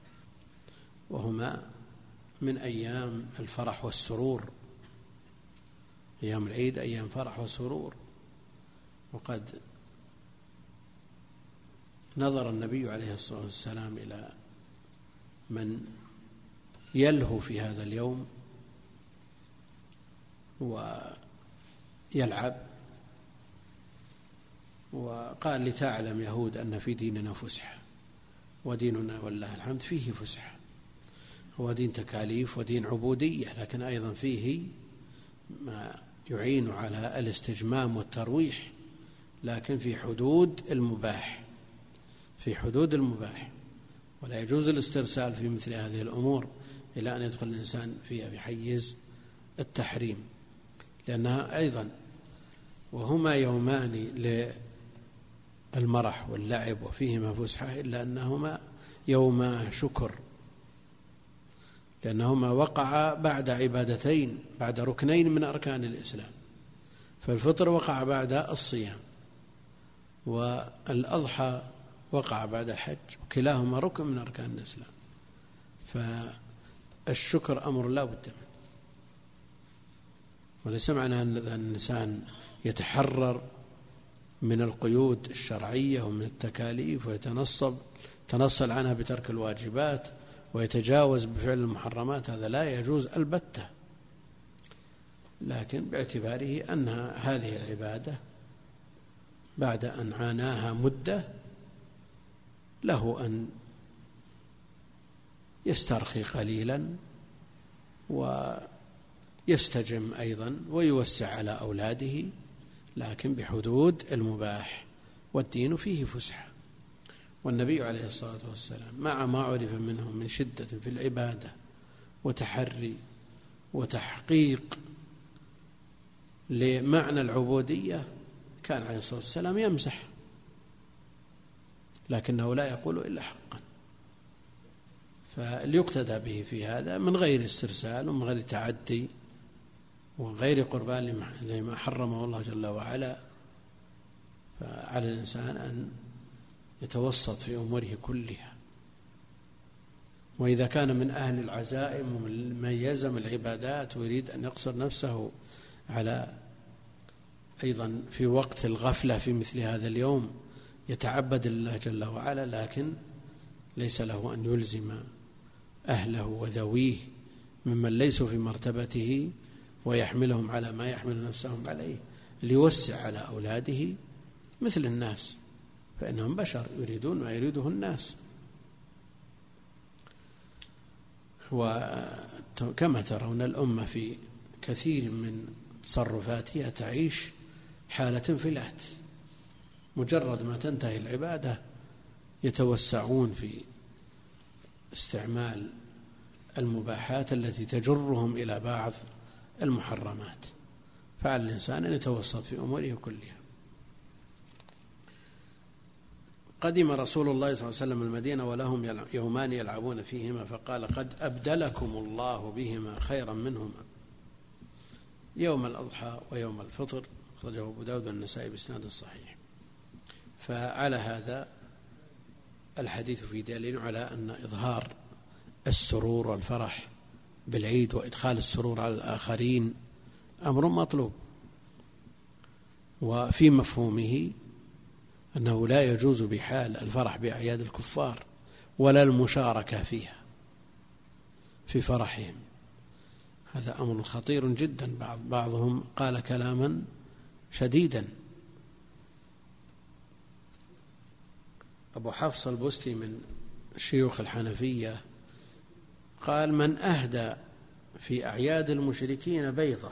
وهما من أيام الفرح والسرور. أيام العيد أيام فرح وسرور. وقد نظر النبي عليه الصلاة والسلام إلى من يلهو في هذا اليوم ويلعب، وقال: لتعلم يهود أن في ديننا فسحة، وديننا والله الحمد فيه فسحة، هو دين تكاليف ودين عبودية، لكن أيضا فيه ما يعين على الاستجمام والترويح، لكن في حدود المباح، في حدود المباح، ولا يجوز الاسترسال في مثل هذه الأمور إلى أن يدخل الإنسان فيها بحيز التحريم، لأنها أيضا وهما يومان للمرح واللعب وفيهما فسحة، إلا أنهما يوما شكر، لأنهما وقع بعد عبادتين، بعد ركنين من أركان الإسلام. فالفطر وقع بعد الصيام، والأضحى وقع بعد الحج، وكلاهما ركن من أركان الإسلام. فالشكر أمر لا بد منه، وليس معنى أن الإنسان يتحرر من القيود الشرعية ومن التكاليف ويتنصل عنها بترك الواجبات ويتجاوز بفعل المحرمات، هذا لا يجوز البتة، لكن باعتباره أن هذه العبادة بعد أن عاناها مدة له أن يسترخي قليلا ويستجم أيضا ويوسع على أولاده، لكن بحدود المباح، والدين فيه فسحة. والنبي عليه الصلاة والسلام مع ما عرف منهم من شدة في العبادة وتحري وتحقيق لمعنى العبودية، كان عليه الصلاة والسلام يمزح، لكنه لا يقول إلا حقا، فليقتدى به في هذا من غير استرسال ومن غير تعدي وغير قربان لما حرمه الله جل وعلا. فعلى الإنسان أن يتوسط في أموره كلها، وإذا كان من أهل العزائم ومن يلزم العبادات ويريد أن يقصر نفسه على أيضا في وقت الغفلة في مثل هذا اليوم يتعبد الله جل وعلا، لكن ليس له أن يلزم أهله وذويه ممن ليسوا في مرتبته ويحملهم على ما يحمل نفسهم عليه، ليوسع على أولاده مثل الناس، فإنهم بشر يريدون ما يريده الناس. وكما ترون الأمة في كثير من تصرفاتها تعيش حالة انفلات، مجرد ما تنتهي العبادة يتوسعون في استعمال المباحات التي تجرهم إلى بعض المحرمات، فعلى الإنسان أن يتوسط في أموره كلها. قدم رسول الله صلى الله عليه وسلم المدينة ولهم يومان يلعبون فيهما، فقال: قد أبدلكم الله بهما خيرا منهما، يوم الأضحى ويوم الفطر. أخرجه أبو داود والنسائي بإسناد صحيح. فعلى هذا الحديث في دليل على أن إظهار السرور والفرح بالعيد وإدخال السرور على الآخرين أمر مطلوب، وفي مفهومه أنه لا يجوز بحال الفرح بأعياد الكفار ولا المشاركة فيها في فرحهم. هذا أمر خطير جدا. بعضهم قال كلاما شديدا. أبو حفص البستي من شيوخ الحنفية قال: من أهدى في أعياد المشركين بيضة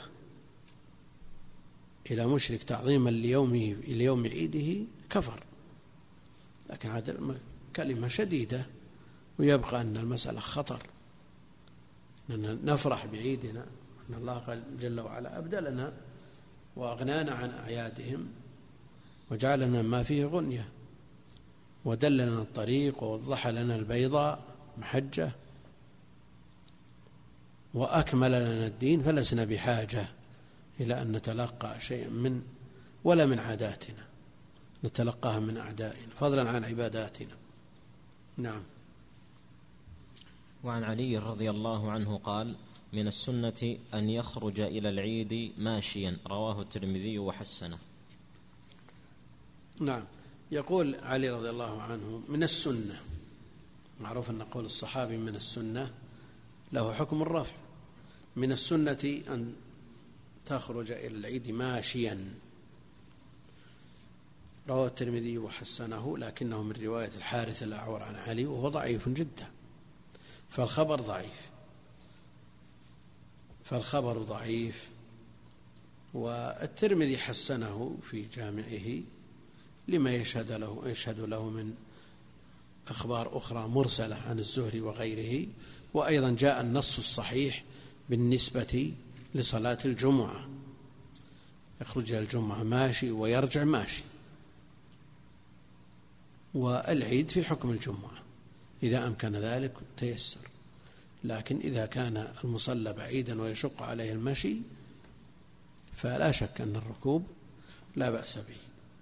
إلى مشرك تعظيما ليوم عيده كفر. لكن هذا كلمة شديدة، ويبقى أن المسألة خطر، أن نفرح بعيدنا، أن الله قال جل وعلا أبدلنا وأغنانا عن أعيادهم وجعلنا ما فيه غنية ودلنا الطريق ووضح لنا البيضاء محجة وأكمل لنا الدين، فلسنا بحاجة إلى أن نتلقى شيئا من ولا من عاداتنا نتلقاها من أعدائنا، فضلا عن عباداتنا. نعم. وعن علي رضي الله عنه قال: من السنة أن يخرج إلى العيد ماشيا، رواه الترمذي وحسنه. نعم. يقول علي رضي الله عنه: من السنة، معروف أن قول الصحابي من السنة له حكم الرفع. من السنة أن تخرج إلى العيد ماشيا، رواه الترمذي وحسنه، لكنه من رواية الحارث الأعور عن علي، وهو ضعيف جدا، فالخبر ضعيف. والترمذي حسنه في جامعه لما يشهد له من أخبار أخرى مرسلة عن الزهري وغيره. وأيضا جاء النص الصحيح بالنسبة لصلاة الجمعة، يخرج إلى الجمعة ماشي ويرجع ماشي، والعيد في حكم الجمعة إذا أمكن ذلك تيسر. لكن إذا كان المصلى بعيدا ويشق عليه المشي فلا شك أن الركوب لا بأس به.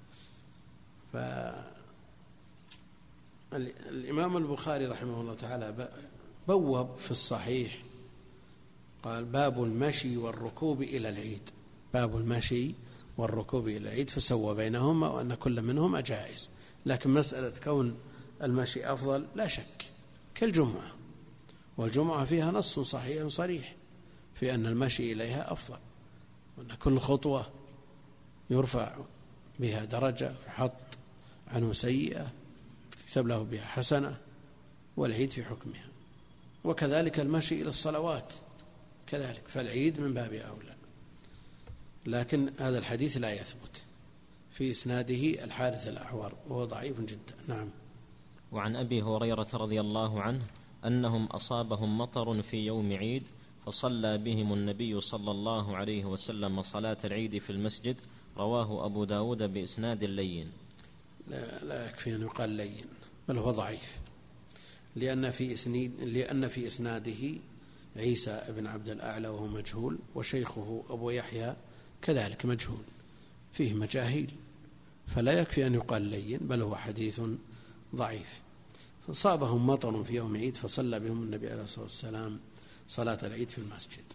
فالإمام البخاري رحمه الله تعالى بوب في الصحيح قال: باب المشي والركوب إلى العيد، باب المشي والركوب إلى العيد، فسوى بينهما وأن كل منهما جائز. لكن مسألة كون المشي أفضل لا شك كالجمعة، والجمعة فيها نص صحيح صريح في أن المشي إليها أفضل، وأن كل خطوة يرفع بها درجة، حط عنه سيئة تكتب له بها حسنة، والعيد في حكمها. وكذلك المشي إلى الصلوات كذلك، فالعيد من باب أولى. لكن هذا الحديث لا يثبت، في إسناده الحارث الأعور وهو ضعيف جدا. نعم. وعن أبي هريرة رضي الله عنه أنهم أصابهم مطر في يوم عيد، فصلى بهم النبي صلى الله عليه وسلم صلاة العيد في المسجد، رواه أبو داود بإسناد لين. لا يكفي أن يقال لين، بل هو ضعيف، لأن في إسناده عيسى بن عبد الأعلى وهو مجهول، وشيخه أبو يحيى كذلك مجهول، فيه مجاهيل، فلا يكفي أن يقال لين، بل هو حديث ضعيف. فصابهم مطر في يوم عيد فصلى بهم النبي عليه الصلاة والسلام صلاة العيد في المسجد.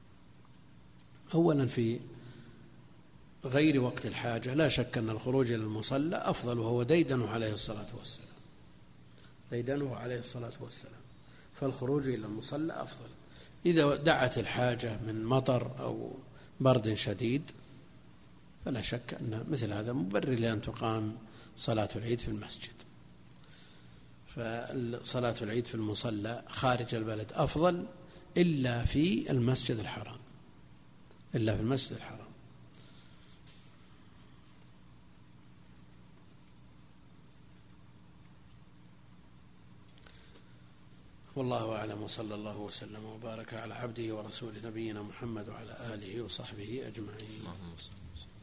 أولا في غير وقت الحاجة لا شك أن الخروج إلى المصلى أفضل، وهو ديدنه عليه الصلاة والسلام، فالخروج إلى المصلى أفضل. إذا دعت الحاجة من مطر أو برد شديد فلا شك أن مثل هذا مبرر لأن تقام صلاة العيد في المسجد. فصلاة العيد في المصلى خارج البلد أفضل إلا في المسجد الحرام، والله أعلم، وصلى الله وسلم وبارك على عبده ورسوله نبينا محمد وعلى آله وصحبه أجمعين. اللهم صل وسلم.